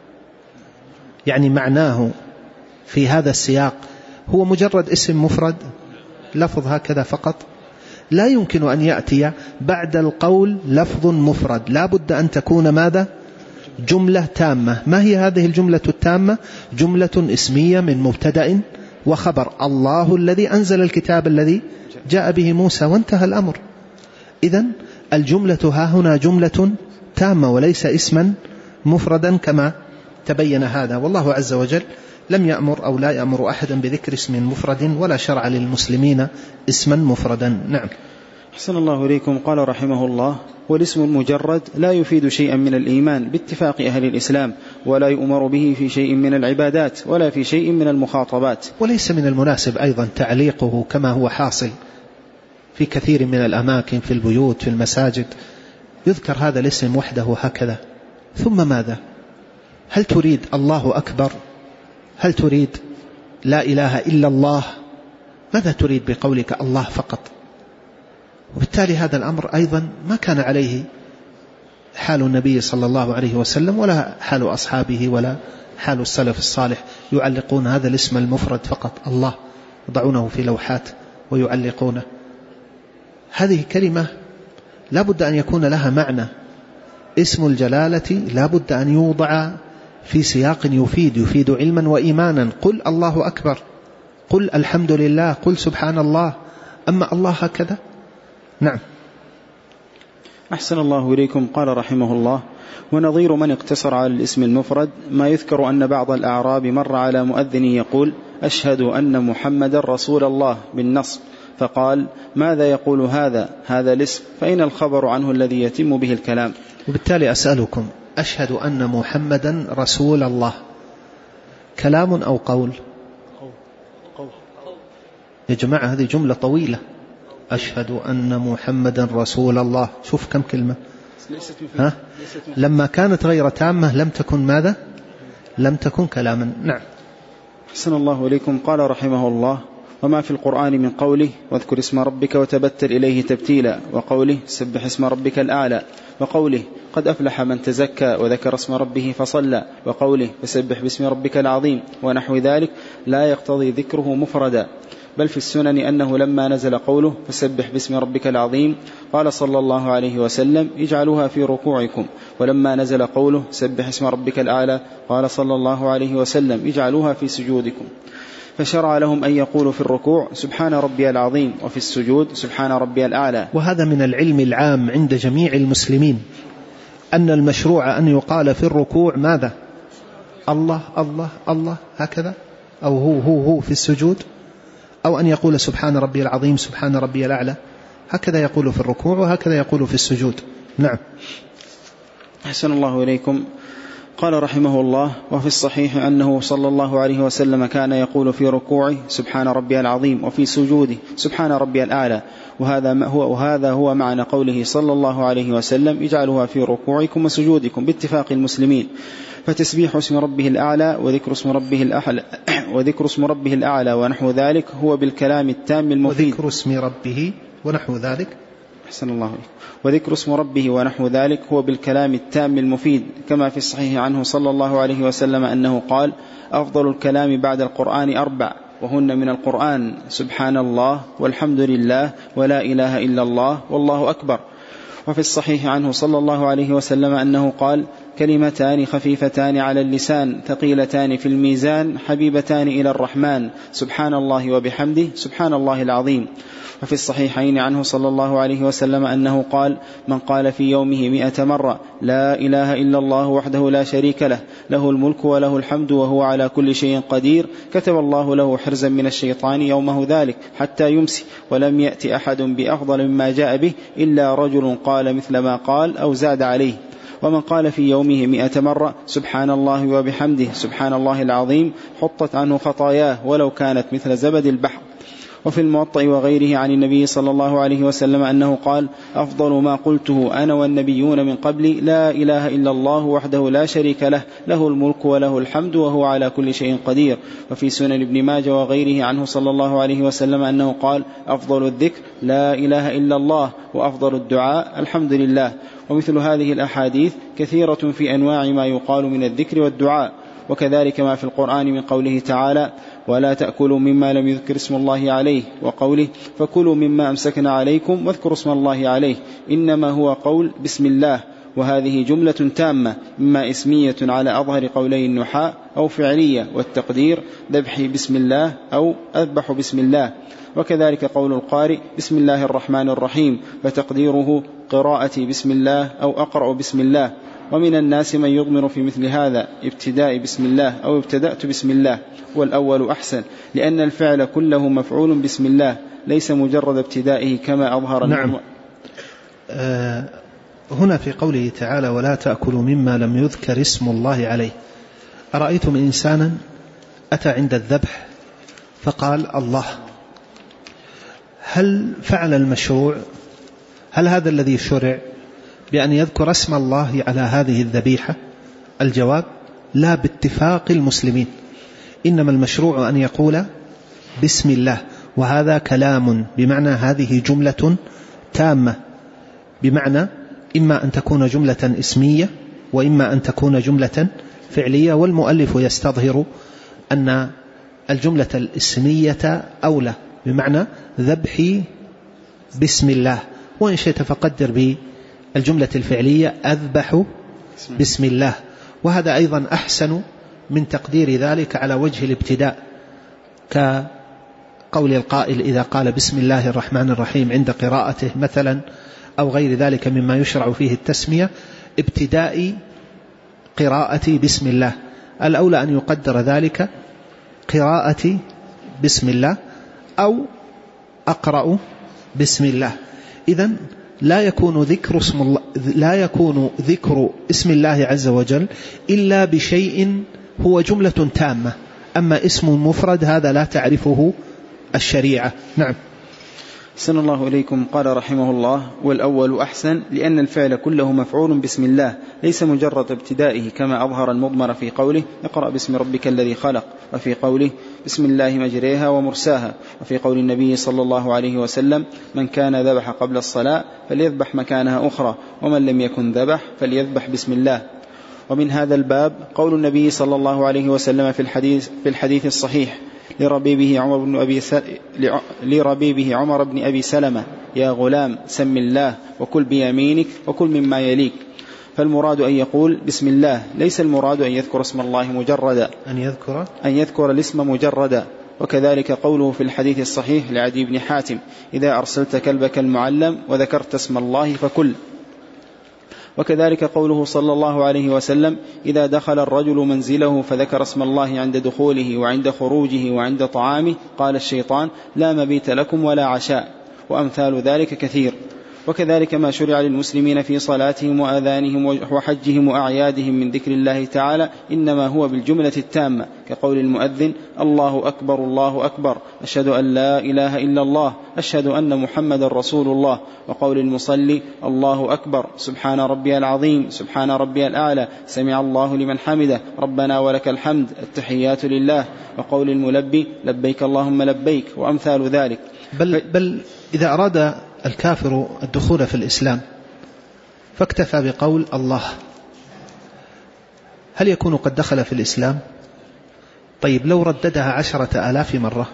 يعني معناه في هذا السياق هو مجرد اسم مفرد لفظ هكذا فقط؟ لا يمكن أن يأتي بعد القول لفظ مفرد، لا بد أن تكون ماذا؟ جملة تامة. ما هي هذه الجملة التامة؟ جملة اسمية من مبتدأ وخبر، الله الذي أنزل الكتاب الذي جاء به موسى، وانتهى الأمر. إذن الجملة ها هنا جملة تامة وليس اسما مفردا كما تبين هذا، والله عز وجل لم يأمر أو لا يأمر أحدا بذكر اسم مفرد ولا شرع للمسلمين اسما مفردا. نعم. أحسن الله إليكم. قال رحمه الله والاسم المجرد لا يفيد شيئا من الإيمان باتفاق أهل الإسلام، ولا يؤمر به في شيء من العبادات ولا في شيء من المخاطبات، وليس من المناسب أيضا تعليقه كما هو حاصل في كثير من الأماكن في البيوت في المساجد، يذكر هذا الاسم وحده هكذا، ثم ماذا؟ هل تريد الله أكبر؟ هل تريد لا إله إلا الله؟ ماذا تريد بقولك الله فقط؟ وبالتالي هذا الأمر أيضا ما كان عليه حال النبي صلى الله عليه وسلم ولا حال أصحابه ولا حال السلف الصالح، يعلقون هذا الاسم المفرد فقط الله، يضعونه في لوحات ويعلقونه. هذه كلمة لا بد أن يكون لها معنى. اسم الجلالة لا بد أن يوضع في سياق يفيد علما وإيمانا. قل الله أكبر، قل الحمد لله، قل سبحان الله، أما الله هكذا. نعم. أحسن الله إليكم. قال رحمه الله ونظير من اقتصر على الاسم المفرد ما يذكر أن بعض الأعراب مر على مؤذن يقول أشهد أن محمد رسول الله بالنصب، فقال ماذا يقول هذا الاسم، فإن الخبر عنه الذي يتم به الكلام. وبالتالي أسألكم أشهد أن محمدا رسول الله كلام أو قول؟ يا جماعة هذه جملة طويلة. أشهد أن محمدا رسول الله، شوف كم كلمة. لما كانت غير تامة لم تكن ماذا؟ لم تكن كلاما. نعم. أحسن الله إليكم. قال رحمه الله: وما في القرآن من قوله واذكر اسم ربك وتبتل إليه تبتيلا، وقوله سبح اسم ربك الأعلى، وقوله قد أفلح من تزكى وذكر اسم ربه فصلى، وقوله فسبح باسم ربك العظيم، ونحو ذلك لا يقتضي ذكره مفردا، بل في السنن أنه لما نزل قوله فسبح باسم ربك العظيم قال صلى الله عليه وسلم اجعلوها في ركوعكم، ولما نزل قوله سبح اسم ربك الأعلى قال صلى الله عليه وسلم اجعلوها في سجودكم، فشرع لهم أن يقولوا في الركوع سبحان ربي العظيم، وفي السجود سبحان ربي الأعلى. وهذا من العلم العام عند جميع المسلمين أن المشروع أن يقال في الركوع ماذا؟ الله الله الله هكذا، أو هو في السجود، أو أن يقول سبحان ربي العظيم سبحان ربي الأعلى، هكذا يقول في الركوع وهكذا يقول في السجود. نعم. أحسن الله إليكم. قال رحمه الله: وفي الصحيح أنه صلى الله عليه وسلم كان يقول في ركوعه سبحان ربي العظيم، وفي سجوده سبحان ربي الأعلى، وهذا هو معنى قوله صلى الله عليه وسلم اجعلوها في ركوعكم وسجودكم باتفاق المسلمين. فتسبيح اسم ربه الأعلى وذكر اسم ربه الأعلى ونحو ذلك هو بالكلام التام المفيد. وذكر اسم ربه ونحو ذلك. أحسن الله عليك. وذكر اسم ربه ونحو ذلك هو بالكلام التام المفيد، كما في الصحيح عنه صلى الله عليه وسلم أنه قال: أفضل الكلام بعد القرآن 4، وهن من القرآن سبحان الله والحمد لله ولا إله إلا الله والله أكبر. وفي الصحيح عنه صلى الله عليه وسلم أنه قال: كلمتان خفيفتان على اللسان ثقيلتان في الميزان حبيبتان إلى الرحمن سبحان الله وبحمده سبحان الله العظيم. وفي الصحيحين عنه صلى الله عليه وسلم أنه قال: من قال في يومه 100 مرة لا إله إلا الله وحده لا شريك له له الملك وله الحمد وهو على كل شيء قدير كتب الله له حرزا من الشيطان يومه ذلك حتى يمسي، ولم يأتي أحد بأفضل مما جاء به إلا رجل قال مثل ما قال أو زاد عليه. ومن قال في يومه 100 مرة سبحان الله وبحمده سبحان الله العظيم حطت عنه خطاياه ولو كانت مثل زبد البحر. وفي الموطأ وغيره عن النبي صلى الله عليه وسلم أنه قال: أفضل ما قلته أنا والنبيون من قبلي لا إله إلا الله وحده لا شريك له له الملك وله الحمد وهو على كل شيء قدير. وفي سنن ابن ماجه وغيره عنه صلى الله عليه وسلم أنه قال: أفضل الذكر لا إله إلا الله، وأفضل الدعاء الحمد لله. ومثل هذه الأحاديث كثيرة في أنواع ما يقال من الذكر والدعاء. وكذلك ما في القرآن من قوله تعالى: ولا تأكلوا مما لم يذكر اسم الله عليه، وقوله: فكلوا مما أمسكنا عليكم واذكروا اسم الله عليه، إنما هو قول بسم الله. وهذه جملة تامة، إما اسمية على أظهر قولي النحاة أو فعلية، والتقدير ذبحي بسم الله أو أذبح بسم الله. وكذلك قول القارئ بسم الله الرحمن الرحيم، فتقديره قراءتي بسم الله أو أقرأ بسم الله. ومن الناس من يضمر في مثل هذا ابتداء بسم الله أو ابتدأت بسم الله، والأول أحسن، لأن الفعل كله مفعول بسم الله ليس مجرد ابتدائه كما أظهر. نعم. هنا في قوله تعالى: ولا تأكلوا مما لم يذكر اسم الله عليه، أرأيتم إنسانا أتى عند الذبح فقال الله، هل فعل المشروع؟ هل هذا الذي شرع بأن يذكر اسم الله على هذه الذبيحة؟ الجواب: لا، باتفاق المسلمين، إنما المشروع أن يقول بسم الله، وهذا كلام، بمعنى هذه جملة تامة، بمعنى إما أن تكون جملة اسمية وإما أن تكون جملة فعلية. والمؤلف يستظهر أن الجملة الاسمية أولى، بمعنى ذبحي بسم الله، وإن شئت فقدر بالجملة الفعلية أذبح بسم الله، وهذا أيضا أحسن من تقدير ذلك على وجه الابتداء، كقول القائل إذا قال بسم الله الرحمن الرحيم عند قراءته مثلا، أو غير ذلك مما يشرع فيه التسمية، ابتداء قراءتي بسم الله. الأولى أن يقدر ذلك قراءتي بسم الله أو أقرأ بسم الله. إذن لا يكون ذكر اسم الله عز وجل إلا بشيء هو جملة تامة، أما اسم مفرد هذا لا تعرفه الشريعة. نعم. أحسن الله إليكم. قال رحمه الله: والأول أحسن، لأن الفعل كله مفعول بسم الله، ليس مجرد ابتدائه كما أظهر المضمر في قوله اقرأ باسم ربك الذي خلق، وفي قوله بسم الله مجريها ومرساها، وفي قول النبي صلى الله عليه وسلم من كان ذبح قبل الصلاة فليذبح مكانها أخرى، ومن لم يكن ذبح فليذبح بسم الله. ومن هذا الباب قول النبي صلى الله عليه وسلم في الحديث الصحيح لربيبه عمر بن أبي سلمة: يا غلام سم الله وكل بيمينك وكل مما يليك. فالمراد أن يقول بسم الله، ليس المراد أن يذكر اسم الله مجردا، أن يذكر الاسم مجردا. وكذلك قوله في الحديث الصحيح لعدي بن حاتم: إذا أرسلت كلبك المعلم وذكرت اسم الله فكل. وكذلك قوله صلى الله عليه وسلم: إذا دخل الرجل منزله فذكر اسم الله عند دخوله وعند خروجه وعند طعامه قال الشيطان لا مبيت لكم ولا عشاء. وأمثال ذلك كثير. وكذلك ما شرع للمسلمين في صلاتهم وآذانهم وحجهم وأعيادهم من ذكر الله تعالى إنما هو بالجملة التامة، كقول المؤذن: الله أكبر الله أكبر، أشهد أن لا إله إلا الله، أشهد أن محمد رسول الله. وقول المصلي: الله أكبر، سبحان ربي العظيم، سبحان ربي الأعلى، سمع الله لمن حمده، ربنا ولك الحمد، التحيات لله. وقول الملبي: لبيك اللهم لبيك. وأمثال ذلك. بل إذا أراد الكافر الدخول في الإسلام فاكتفى بقول الله، هل يكون قد دخل في الإسلام؟ طيب لو رددها 10,000 مرة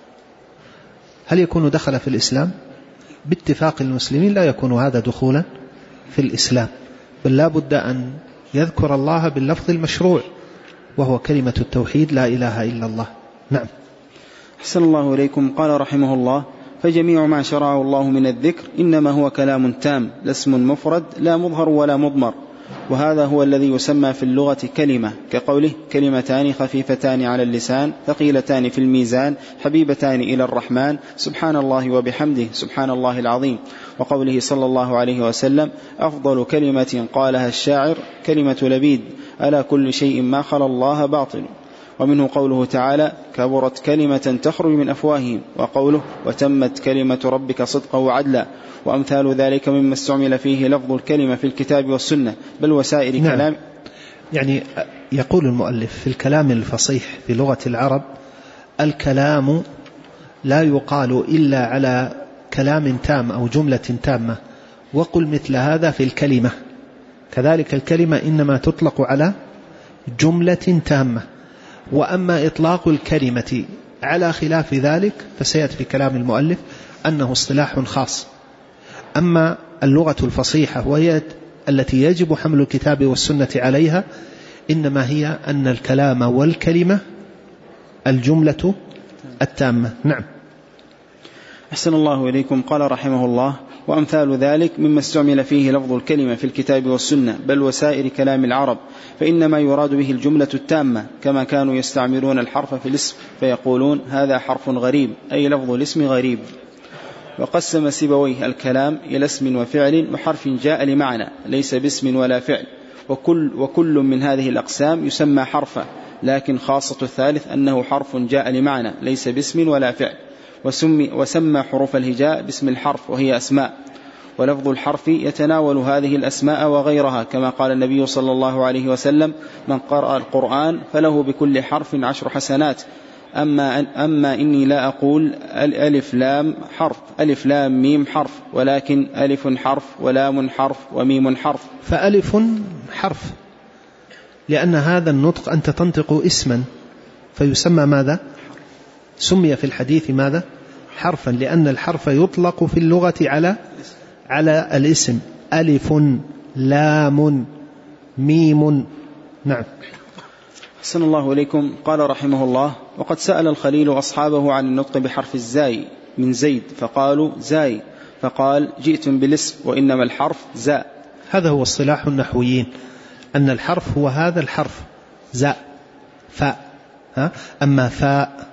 هل يكون دخل في الإسلام؟ باتفاق المسلمين لا يكون هذا دخولا في الإسلام، بل لا بد أن يذكر الله باللفظ المشروع وهو كلمة التوحيد لا إله إلا الله. نعم. أحسن الله إليكم. قال رحمه الله: فجميع ما شرعه الله من الذكر إنما هو كلام تام، لا اسم مفرد لا مظهر ولا مضمر، وهذا هو الذي يسمى في اللغة كلمة، كقوله: كلمتان خفيفتان على اللسان ثقيلتان في الميزان حبيبتان إلى الرحمن، سبحان الله وبحمده، سبحان الله العظيم. وقوله صلى الله عليه وسلم: أفضل كلمة قالها الشاعر كلمة لبيد، ألا كل شيء ما خلا الله باطل. ومنه قوله تعالى: كبرت كلمة تخرج من أفواههم، وقوله: وتمت كلمة ربك صدقا وعدلا. وأمثال ذلك مما استعمل فيه لفظ الكلمة في الكتاب والسنة، بل وسائر كلام. يعني يقول المؤلف في الكلام الفصيح في لغة العرب: الكلام لا يقال إلا على كلام تام أو جملة تامة، وقل مثل هذا في الكلمة. كذلك الكلمة إنما تطلق على جملة تامة، وأما إطلاق الكلمة على خلاف ذلك فسيأتي في كلام المؤلف أنه اصطلاح خاص. أما اللغة الفصيحة وهي التي يجب حمل الكتاب والسنة عليها إنما هي أن الكلام والكلمة الجملة التامة. نعم. أحسن الله إليكم. قال رحمه الله: وأمثال ذلك مما استعمل فيه لفظ الكلمة في الكتاب والسنة، بل وسائر كلام العرب، فإنما يراد به الجملة التامة، كما كانوا يستعملون الحرف في الاسم فيقولون هذا حرف غريب، أي لفظ الاسم غريب. وقسم سيبويه الكلام إلى اسم وفعل وحرف جاء لمعنى ليس باسم ولا فعل، وكل من هذه الأقسام يسمى حرفا، لكن خاصة الثالث أنه حرف جاء لمعنى ليس باسم ولا فعل. وسمى حروف الهجاء باسم الحرف وهي أسماء، ولفظ الحرف يتناول هذه الأسماء وغيرها، كما قال النبي صلى الله عليه وسلم: من قرأ القرآن فله بكل حرف 10 حسنات. أما إني لا أقول ألف لام حرف، ألف لام ميم حرف، ولكن ألف حرف ولام حرف وميم حرف. فألف حرف لأن هذا النطق أنت تنطق اسما فيسمى ماذا؟ سمي في الحديث ماذا؟ حرفا، لأن الحرف يطلق في اللغة على الاسم. ألف لام ميم. نعم. أحسن الله إليكم. قال رحمه الله: وقد سأل الخليل أصحابه عن النطق بحرف الزاي من زيد فقالوا زاي، فقال: جئتم بالاسم وإنما الحرف زاء. هذا هو اصطلاح النحويين، أن الحرف هو هذا الحرف زاء فاء، أما فاء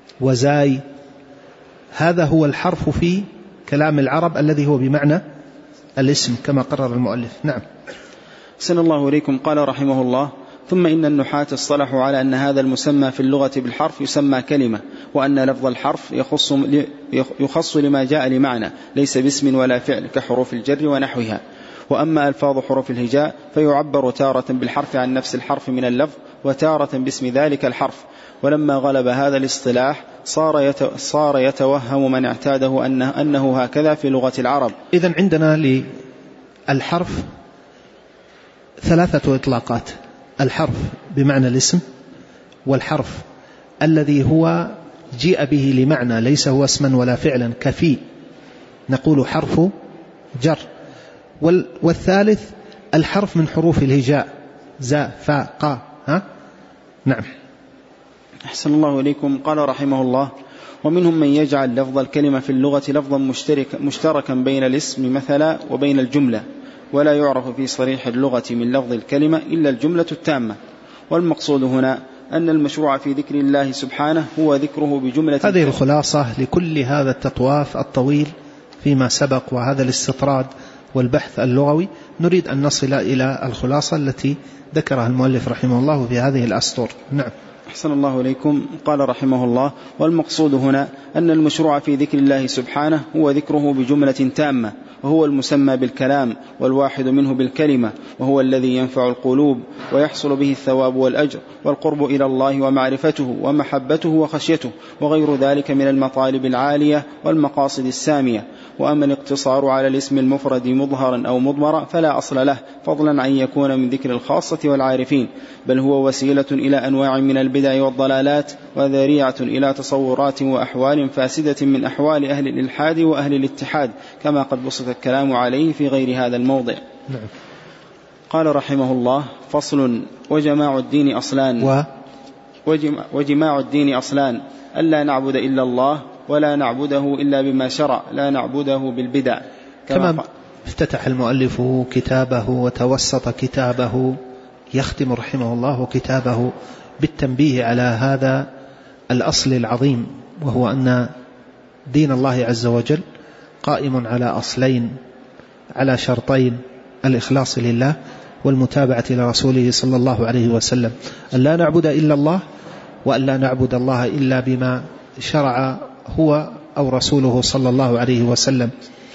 وزاي هذا هو الحرف في كلام العرب الذي هو بمعنى الاسم كما قرر المؤلف. نعم. أحسن الله إليكم. قال رحمه الله: ثم إن النحاة اصطلحوا على أن هذا المسمى في اللغة بالحرف يسمى كلمة، وأن لفظ الحرف يخص لما جاء لمعنى ليس باسم ولا فعل كحروف الجر ونحوها. وأما ألفاظ حروف الهجاء فيعبر تارة بالحرف عن نفس الحرف من اللفظ، وتارة باسم ذلك الحرف. ولما غلب هذا الاصطلاح صار يتوهم من اعتاده أنه هكذا في لغة العرب. إذن عندنا للحرف 3 إطلاقات: الحرف بمعنى الاسم، والحرف الذي هو جيء به لمعنى ليس هو اسما ولا فعلا كفي نقول حرف جر، والثالث الحرف من حروف الهجاء زا فا قا. نعم. أحسن الله إليكم. قال رحمه الله: ومنهم من يجعل لفظ الكلمة في اللغة لفظا مشتركا بين الاسم مثلا وبين الجملة، ولا يعرف في صريح اللغة من لفظ الكلمة إلا الجملة التامة. والمقصود هنا أن المشروع في ذكر الله سبحانه هو ذكره بجملة. هذه الخلاصة لكل هذا التطواف الطويل فيما سبق وهذا الاستطراد والبحث اللغوي. نريد أن نصل إلى الخلاصة التي ذكرها المؤلف رحمه الله في هذه الأسطر. نعم. أحسن الله إليكم. قال رحمه الله: والمقصود هنا أن المشروع في ذكر الله سبحانه هو ذكره بجملة تامة، وهو المسمى بالكلام، والواحد منه بالكلمة، وهو الذي ينفع القلوب ويحصل به الثواب والأجر والقرب إلى الله ومعرفته ومحبته وخشيته وغير ذلك من المطالب العالية والمقاصد السامية. وأما الاقتصار على الاسم المفرد مظهرا أو مضمرا فلا أصل له، فضلا عن يكون من ذكر الخاصة والعارفين، بل هو وسيلة إلى أنواع من البدع والضلالات، وذريعة إلى تصورات وأحوال فاسدة من أحوال أهل الإلحاد وأهل الاتحاد، كما قد بسط الكلام عليه في غير هذا الموضع. نعم. قال رحمه الله: فصل: وجماع الدين أصلان وجماع الدين أصلان: ألا نعبد إلا الله، ولا نعبده إلا بما شرع، لا نعبده بالبدع. كما افتتح المؤلف كتابه وتوسط كتابه، يختم رحمه الله كتابه بالتنبيه على هذا الأصل العظيم، وهو أن دين الله عز وجل قائم على أصلين، على شرطين: الإخلاص لله والمتابعة لرسوله صلى الله عليه وسلم. أن لا نعبد إلا الله، وأن لا نعبد الله إلا بما شرع هو أو رسوله صلى الله عليه وسلم.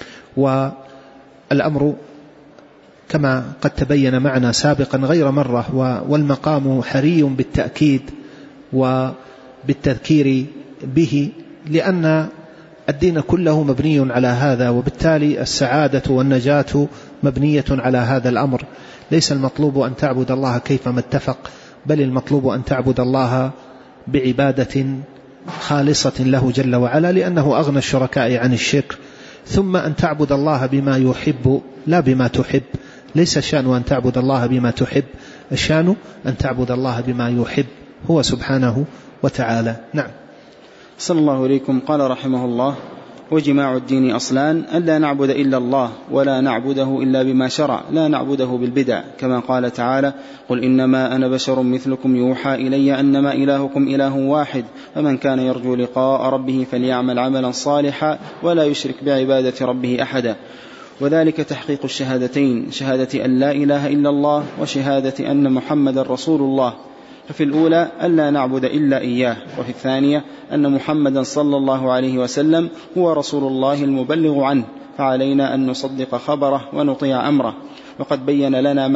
والأمر كما قد تبين معنا سابقا غير مرة، والمقام حري بالتأكيد وبالتذكير به، لأن الدين كله مبني على هذا، وبالتالي السعادة والنجاة مبنية على هذا الأمر. ليس المطلوب أن تعبد الله كيفما اتفق، بل المطلوب أن تعبد الله بعبادة خالصة له جل وعلا، لأنه أغنى الشركاء عن الشرك. ثم أن تعبد الله بما يحب لا بما تحب. ليس الشأن أن تعبد الله بما تحب، الشأن أن تعبد الله بما يحب هو سبحانه وتعالى. نعم. صلى الله إليكم. قال رحمه الله: وجماع الدين أصلان: ألا نعبد إلا الله، ولا نعبده إلا بما شرع، لا نعبده بالبدع، كما قال تعالى: قل إنما أنا بشر مثلكم يوحى إلي أنما إلهكم إله واحد، فمن كان يرجو لقاء ربه فليعمل عملا صالحا ولا يشرك بعبادة ربه أحدا. وذلك تحقيق الشهادتين: شهادة أن لا إله إلا الله، وشهادة أن محمد رسول الله. ففي الأولى ألا نعبد إلا إياه، وفي الثانية أن محمدا صلى الله عليه وسلم هو رسول الله المبلغ عنه، فعلينا أن نصدق خبره ونطيع أمره. وقد بين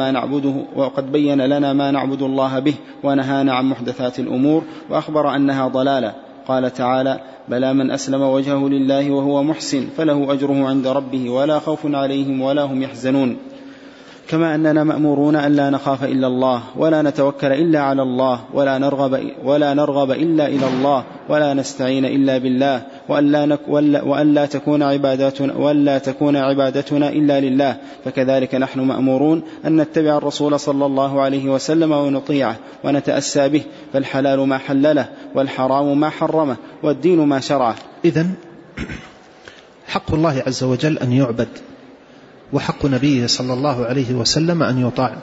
لنا ما نعبد الله به، ونهانا عن محدثات الأمور، وأخبر أنها ضلالة. قال تعالى: بلى من أسلم وجهه لله وهو محسن فله أجره عند ربه ولا خوف عليهم ولا هم يحزنون. كما أننا مأمورون أن لا نخاف إلا الله، ولا نتوكل إلا على الله، ولا نرغب إلا إلى الله، ولا نستعين إلا بالله، وأن لا تكون عبادتنا إلا لله. فكذلك نحن مأمورون أن نتبع الرسول صلى الله عليه وسلم ونطيعه ونتأسى به، فالحلال ما حلله، والحرام ما حرمه، والدين ما شرعه. إذن حق الله عز وجل أن يعبد، وحق نبيه صلى الله عليه وسلم أن يطاع،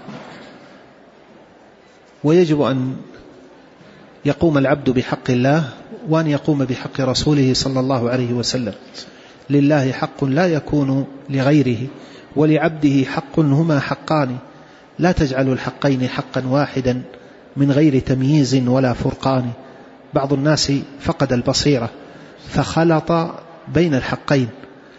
ويجب أن يقوم العبد بحق الله، وأن يقوم بحق رسوله صلى الله عليه وسلم. لله حق لا يكون لغيره، ولعبده حق هما حقان لا تجعل الحقين حقا واحدا من غير تمييز ولا فرقان. بعض الناس فقد البصيرة فخلط بين الحقين،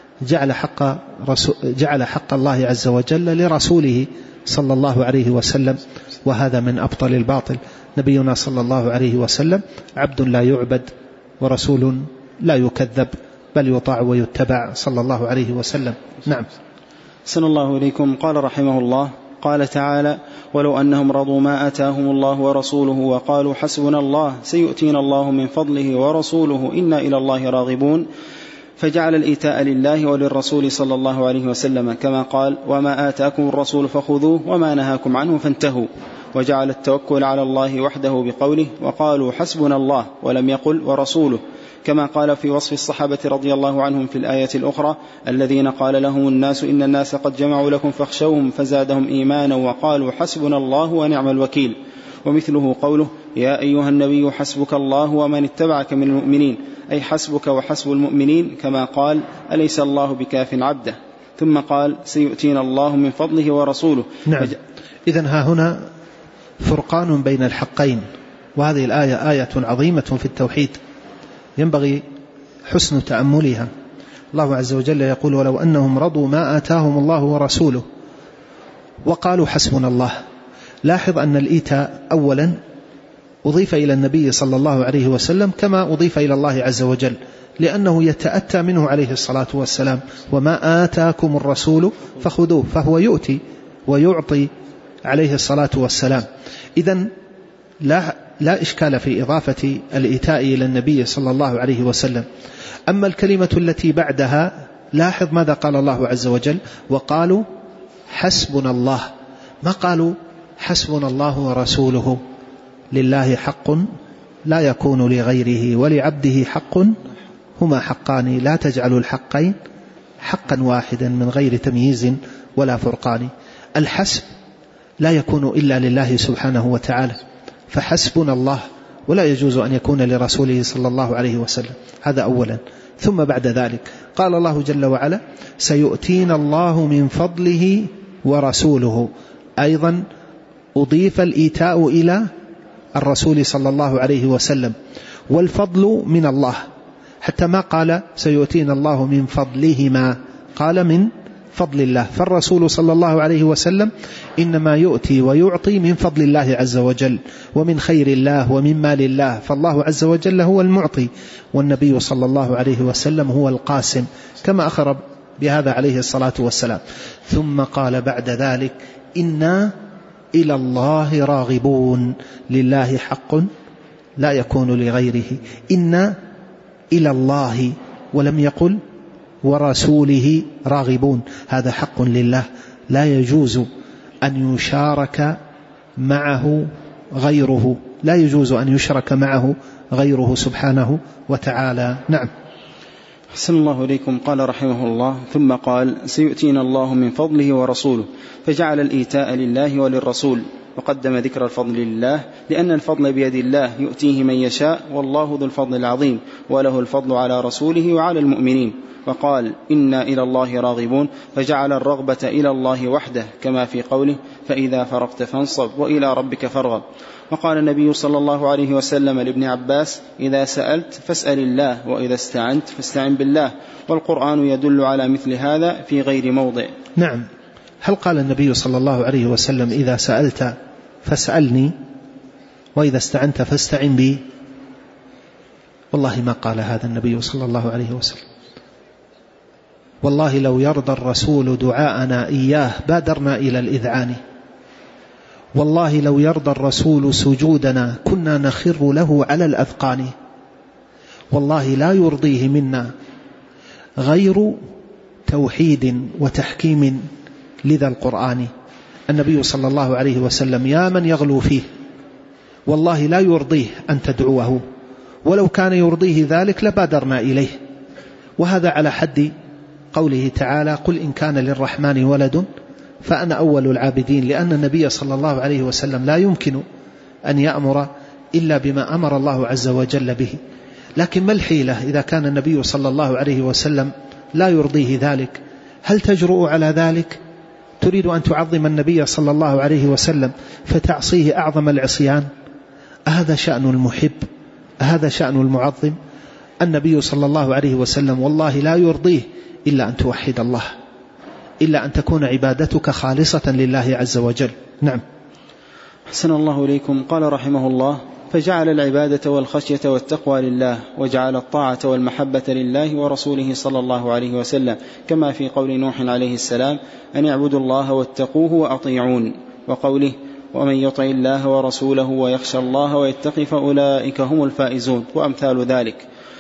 جعل حق الله عز وجل لرسوله صلى الله عليه وسلم، وهذا من أبطل الباطل. نبينا صلى الله عليه وسلم عبد لا يعبد ورسول لا يكذب، بل يطاع ويتبع صلى الله عليه وسلم. نعم. أحسن الله إليكم. قال رحمه الله: قال تعالى: ولو أنهم رضوا ما آتاهم الله ورسوله وقالوا حسبنا الله سيؤتينا الله من فضله ورسوله إنا إلى الله راغبون، فجعل الإيتاء لله وللرسول صلى الله عليه وسلم كما قال: وما آتاكم الرسول فخذوه وما نهاكم عنه فانتهوا، وجعل التوكل على الله وحده بقوله: وقالوا حسبنا الله، ولم يقل ورسوله، كما قال في وصف الصحابة رضي الله عنهم في الآية الأخرى: الذين قال لهم الناس إن الناس قد جمعوا لكم فاخشوهم فزادهم إيمانا وقالوا حسبنا الله ونعم الوكيل. ومثله قوله: يا أيها النبي حسبك الله ومن اتبعك من المؤمنين، أي حسبك وحسب المؤمنين، كما قال: أليس الله بكاف عبده. ثم قال: سيؤتينا الله من فضله ورسوله. نعم. إذن ها هنا فرقان بين الحقين، وهذه الآية آية عظيمة في التوحيد ينبغي حسن تأملها. الله عز وجل يقول: ولو أنهم رضوا ما آتاهم الله ورسوله وقالوا حسبنا الله. لاحظ أن الإيتاء أولا أضيف إلى النبي صلى الله عليه وسلم كما أضيف إلى الله عز وجل، لأنه يتأتى منه عليه الصلاة والسلام: وما آتاكم الرسول فخذوه، فهو يؤتي ويعطي عليه الصلاة والسلام. إذن لا إشكال في إضافة الإيتاء إلى النبي صلى الله عليه وسلم. أما الكلمة التي بعدها لاحظ ماذا قال الله عز وجل: وقالوا حسبنا الله، ما قالوا حسبنا الله ورسوله. لله حق لا يكون لغيره ولعبده حق هما حقان لا تجعل الحقين حقا واحدا من غير تمييز ولا فرقان. الحسب لا يكون إلا لله سبحانه وتعالى، فحسبنا الله، ولا يجوز أن يكون لرسوله صلى الله عليه وسلم. هذا أولا. ثم بعد ذلك قال الله جل وعلا: سيؤتينا الله من فضله ورسوله. أيضا أضيف الإيتاء إلى الرسول صلى الله عليه وسلم، والفضل من الله، حتى ما قال سيؤتينا الله من فضلهما، قال من فضل الله. فالرسول صلى الله عليه وسلم إنما يؤتي ويعطي من فضل الله عز وجل ومن خير الله ومن مال الله، فالله عز وجل هو المعطي، والنبي صلى الله عليه وسلم هو القاسم، كما أخبر بهذا عليه الصلاة والسلام. ثم قال بعد ذلك: إنا إلى الله راغبون. لله حق لا يكون لغيره. إنا إلى الله، ولم يقل ورسوله راغبون. هذا حق لله، لا يجوز أن يشارك معه غيره، لا يجوز أن يشرك معه غيره سبحانه وتعالى. نعم. أحسن الله إليكم. قال رحمه الله: ثم قال: سيؤتينا الله من فضله ورسوله، فجعل الإيتاء لله وللرسول، وقدم ذكر الفضل لله، لأن الفضل بيد الله يؤتيه من يشاء، والله ذو الفضل العظيم، وله الفضل على رسوله وعلى المؤمنين. وقال: إنا إلى الله راغبون، فجعل الرغبة إلى الله وحده، كما في قوله: فإذا فرغت فانصب وإلى ربك فارغب. وقال النبي صلى الله عليه وسلم لابن عباس: إذا سألت فاسأل الله، وإذا استعنت فاستعن بالله. والقرآن يدل على مثل هذا في غير موضع. نعم. هل قال النبي صلى الله عليه وسلم: إذا سألت فاسألني، وإذا استعنت فاستعن بي؟ والله ما قال هذا النبي صلى الله عليه وسلم. والله لو يرضى الرسول دعاءنا إياه بادرنا إلى الإذعان. والله لو يرضى الرسول سجودنا كنا نخر له على الأذقان. والله لا يرضيه منا غير توحيد وتحكيم لذا القرآن. النبي صلى الله عليه وسلم يا من يغلو فيه، والله لا يرضيه أن تدعوه، ولو كان يرضيه ذلك لبادرنا إليه. وهذا على حد قوله تعالى: قل إن كان للرحمن ولد فأنا أول العابدين، لأن النبي صلى الله عليه وسلم لا يمكن أن يأمر إلا بما أمر الله عز وجل به. لكن ما الحيلة إذا كان النبي صلى الله عليه وسلم لا يرضيه ذلك؟ هل تجرؤ على ذلك تريد أن تعظم النبي صلى الله عليه وسلم فتعصيه أعظم العصيان؟ هذا شأن المحب، هذا شأن المعظم. النبي صلى الله عليه وسلم والله لا يرضيه إلا أن توحد الله، إلا أن تكون عبادتك خالصة لله عز وجل. نعم. حسن الله إليكم. قال رحمه الله: فجعل العبادة والخشية والتقوى لله، وجعل الطاعة والمحبة لله ورسوله صلى الله عليه وسلم، كما في قول نوح عليه السلام: أن اعبدوا الله واتقوه وأطيعون، وقوله: ومن يطع الله ورسوله ويخشى الله ويتقي فأولئك هم الفائزون، وأمثال ذلك.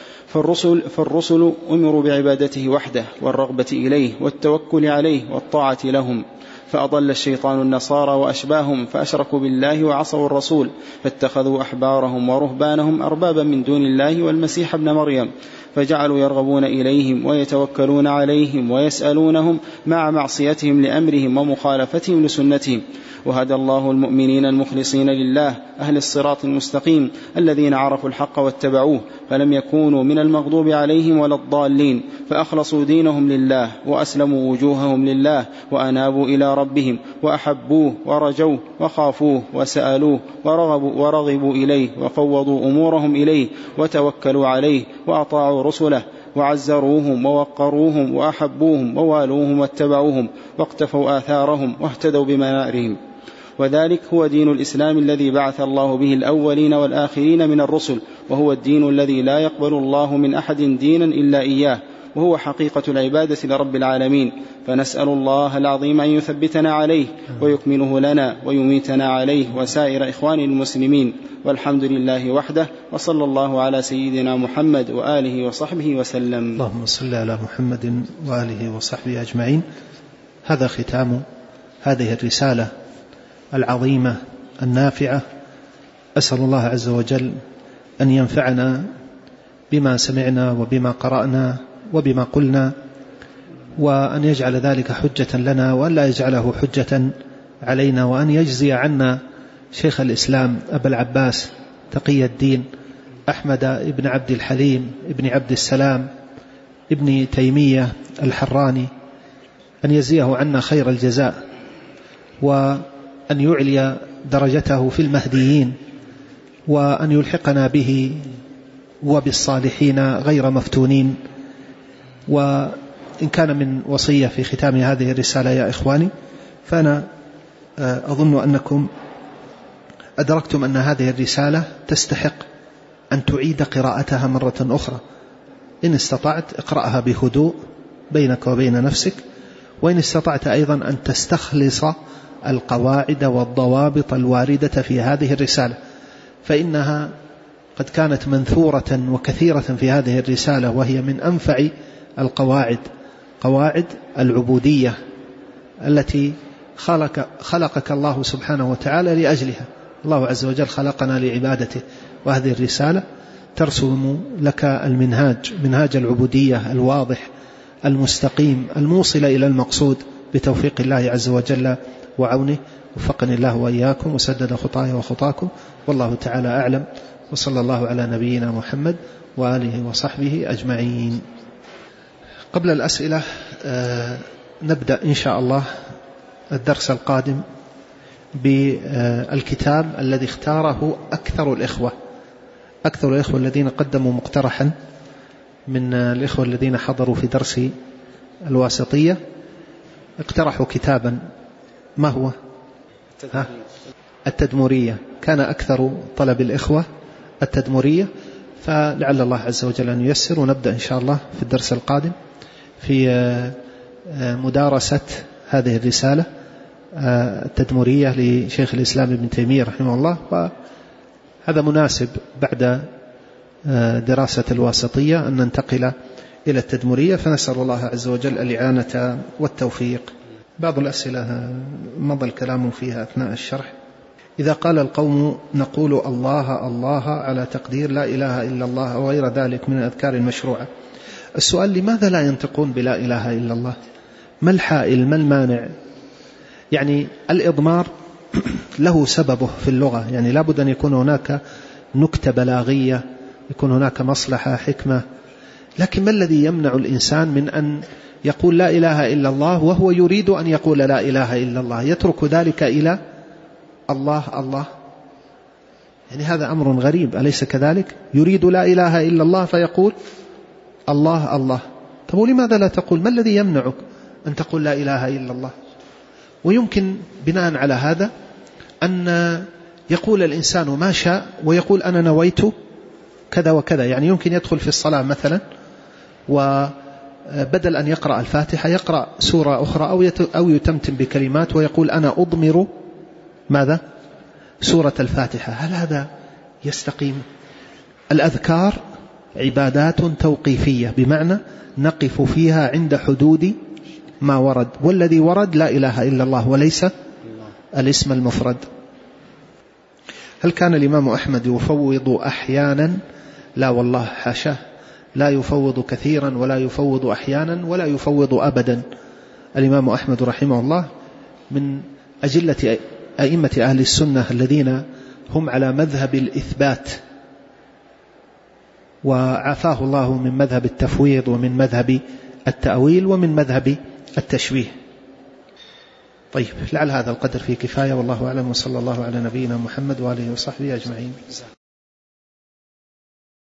فالرسل أمروا بعبادته وحده والرغبة إليه والتوكل عليه والطاعة لهم، فأضل الشيطان النصارى وأشباههم فأشركوا بالله وعصوا الرسول، فاتخذوا أحبارهم ورهبانهم أربابا من دون الله والمسيح ابن مريم، فجعلوا يرغبون إليهم ويتوكلون عليهم ويسألونهم مع معصيتهم لأمرهم ومخالفتهم لسنتهم. وهدى الله المؤمنين المخلصين لله أهل الصراط المستقيم الذين عرفوا الحق واتبعوه، فلم يكونوا من المغضوب عليهم ولا الضالين، فأخلصوا دينهم لله وأسلموا وجوههم لله وأنابوا إلى ربهم وأحبوه ورجوه وخافوه وسألوه ورغبوا إليه وفوضوا أمورهم إليه وتوكلوا عليه وأطاعوا رسله وعزروهم ووقروهم وأحبوهم ووالوهم واتبعوهم واقتفوا آثارهم واهتدوا بمنارهم. وذلك هو دين الإسلام الذي بعث الله به الأولين والآخرين من الرسل، وهو الدين الذي لا يقبل الله من أحد دينا إلا إياه، وهو حقيقة العبادة لرب العالمين. فنسأل الله العظيم أن يثبتنا عليه ويكمله لنا ويميتنا عليه وسائر إخوان المسلمين، والحمد لله وحده، وصلى الله على سيدنا محمد وآله وصحبه وسلم. اللهم صل على محمد وآله وصحبه أجمعين. هذا ختام هذه الرسالة العظيمة النافعة. أسأل الله عز وجل أن ينفعنا بما سمعنا وبما قرأنا وبما قلنا، وأن يجعل ذلك حجة لنا وأن لا يجعله حجة علينا، وأن يجزي عنا شيخ الإسلام أبا العباس تقي الدين أحمد ابن عبد الحليم ابن عبد السلام ابن تيمية الحراني، أن يجزيه عنا خير الجزاء، وأن يعلي درجته في المهديين، وأن يلحقنا به وبالصالحين غير مفتونين. وإن كان من وصية في ختام هذه الرسالة يا إخواني، فأنا أظن أنكم أدركتم أن هذه الرسالة تستحق أن تعيد قراءتها مرة أخرى. إن استطعت اقرأها بهدوء بينك وبين نفسك، وإن استطعت أيضا أن تستخلص القواعد والضوابط الواردة في هذه الرسالة، فإنها قد كانت منثورة وكثيرة في هذه الرسالة، وهي من أنفع القواعد، قواعد العبودية التي خلقك الله سبحانه وتعالى لأجلها. الله عز وجل خلقنا لعبادته، وهذه الرسالة ترسم لك المنهاج، منهاج العبودية الواضح المستقيم الموصل إلى المقصود بتوفيق الله عز وجل وعونه. وفقني الله وإياكم وسدد خطاي وخطاكم، والله تعالى أعلم، وصلى الله على نبينا محمد وآله وصحبه أجمعين. قبل الأسئلة نبدأ إن شاء الله الدرس القادم بالكتاب الذي اختاره أكثر الإخوة الذين قدموا مقترحا من الإخوة الذين حضروا في درس الواسطية، اقترحوا كتابا. ما هو؟ التدمرية. كان أكثر طلب الإخوة التدمرية، فلعل الله عز وجل أن ييسر، ونبدأ إن شاء الله في الدرس القادم في مدارسة هذه الرسالة التدمرية لشيخ الإسلام ابن تيمية رحمه الله. وهذا مناسب بعد دراسة الواسطية أن ننتقل إلى التدمرية، فنسأل الله عز وجل الإعانة والتوفيق. بعض الأسئلة مضى الكلام فيها أثناء الشرح. إذا قال القوم نقول الله الله على تقدير لا إله إلا الله وغير ذلك من الأذكار المشروعة، السؤال: لماذا لا ينطقون بلا إله إلا الله؟ ما الحائل؟ ما المانع؟ يعني الإضمار له سببه في اللغة، يعني لابد أن يكون هناك نكتة بلاغية، يكون هناك مصلحة حكمة، لكن ما الذي يمنع الإنسان من أن يقول لا إله إلا الله وهو يريد أن يقول لا إله إلا الله، يترك ذلك إلى الله الله. يعني هذا أمر غريب، أليس كذلك؟ يريد لا إله إلا الله فيقول الله الله. طب ولماذا لا تقول؟ ما الذي يمنعك أن تقول لا إله إلا الله؟ ويمكن بناء على هذا أن يقول الإنسان ما شاء ويقول أنا نويت كذا وكذا. يعني يمكن يدخل في الصلاة مثلا وبدل أن يقرأ الفاتحة يقرأ سورة أخرى أو يتمتم بكلمات ويقول أنا أضمر ماذا؟ سورة الفاتحة. هل هذا يستقيم؟ الأذكار عبادات توقيفية، بمعنى نقف فيها عند حدود ما ورد، والذي ورد لا إله إلا الله وليس الاسم المفرد. هل كان الإمام أحمد يفوض أحيانا؟ لا والله حاشاه، لا يفوض كثيرا ولا يفوض أحيانا ولا يفوض أبدا. الإمام أحمد رحمه الله من أجلة أئمة أهل السنة الذين هم على مذهب الإثبات، وعافاه الله من مذهب التفويض ومن مذهب التأويل ومن مذهب التشبيه. طيب، لعل هذا القدر فيه كفاية، والله أعلم، وصلى الله على نبينا محمد وآله وصحبه أجمعين.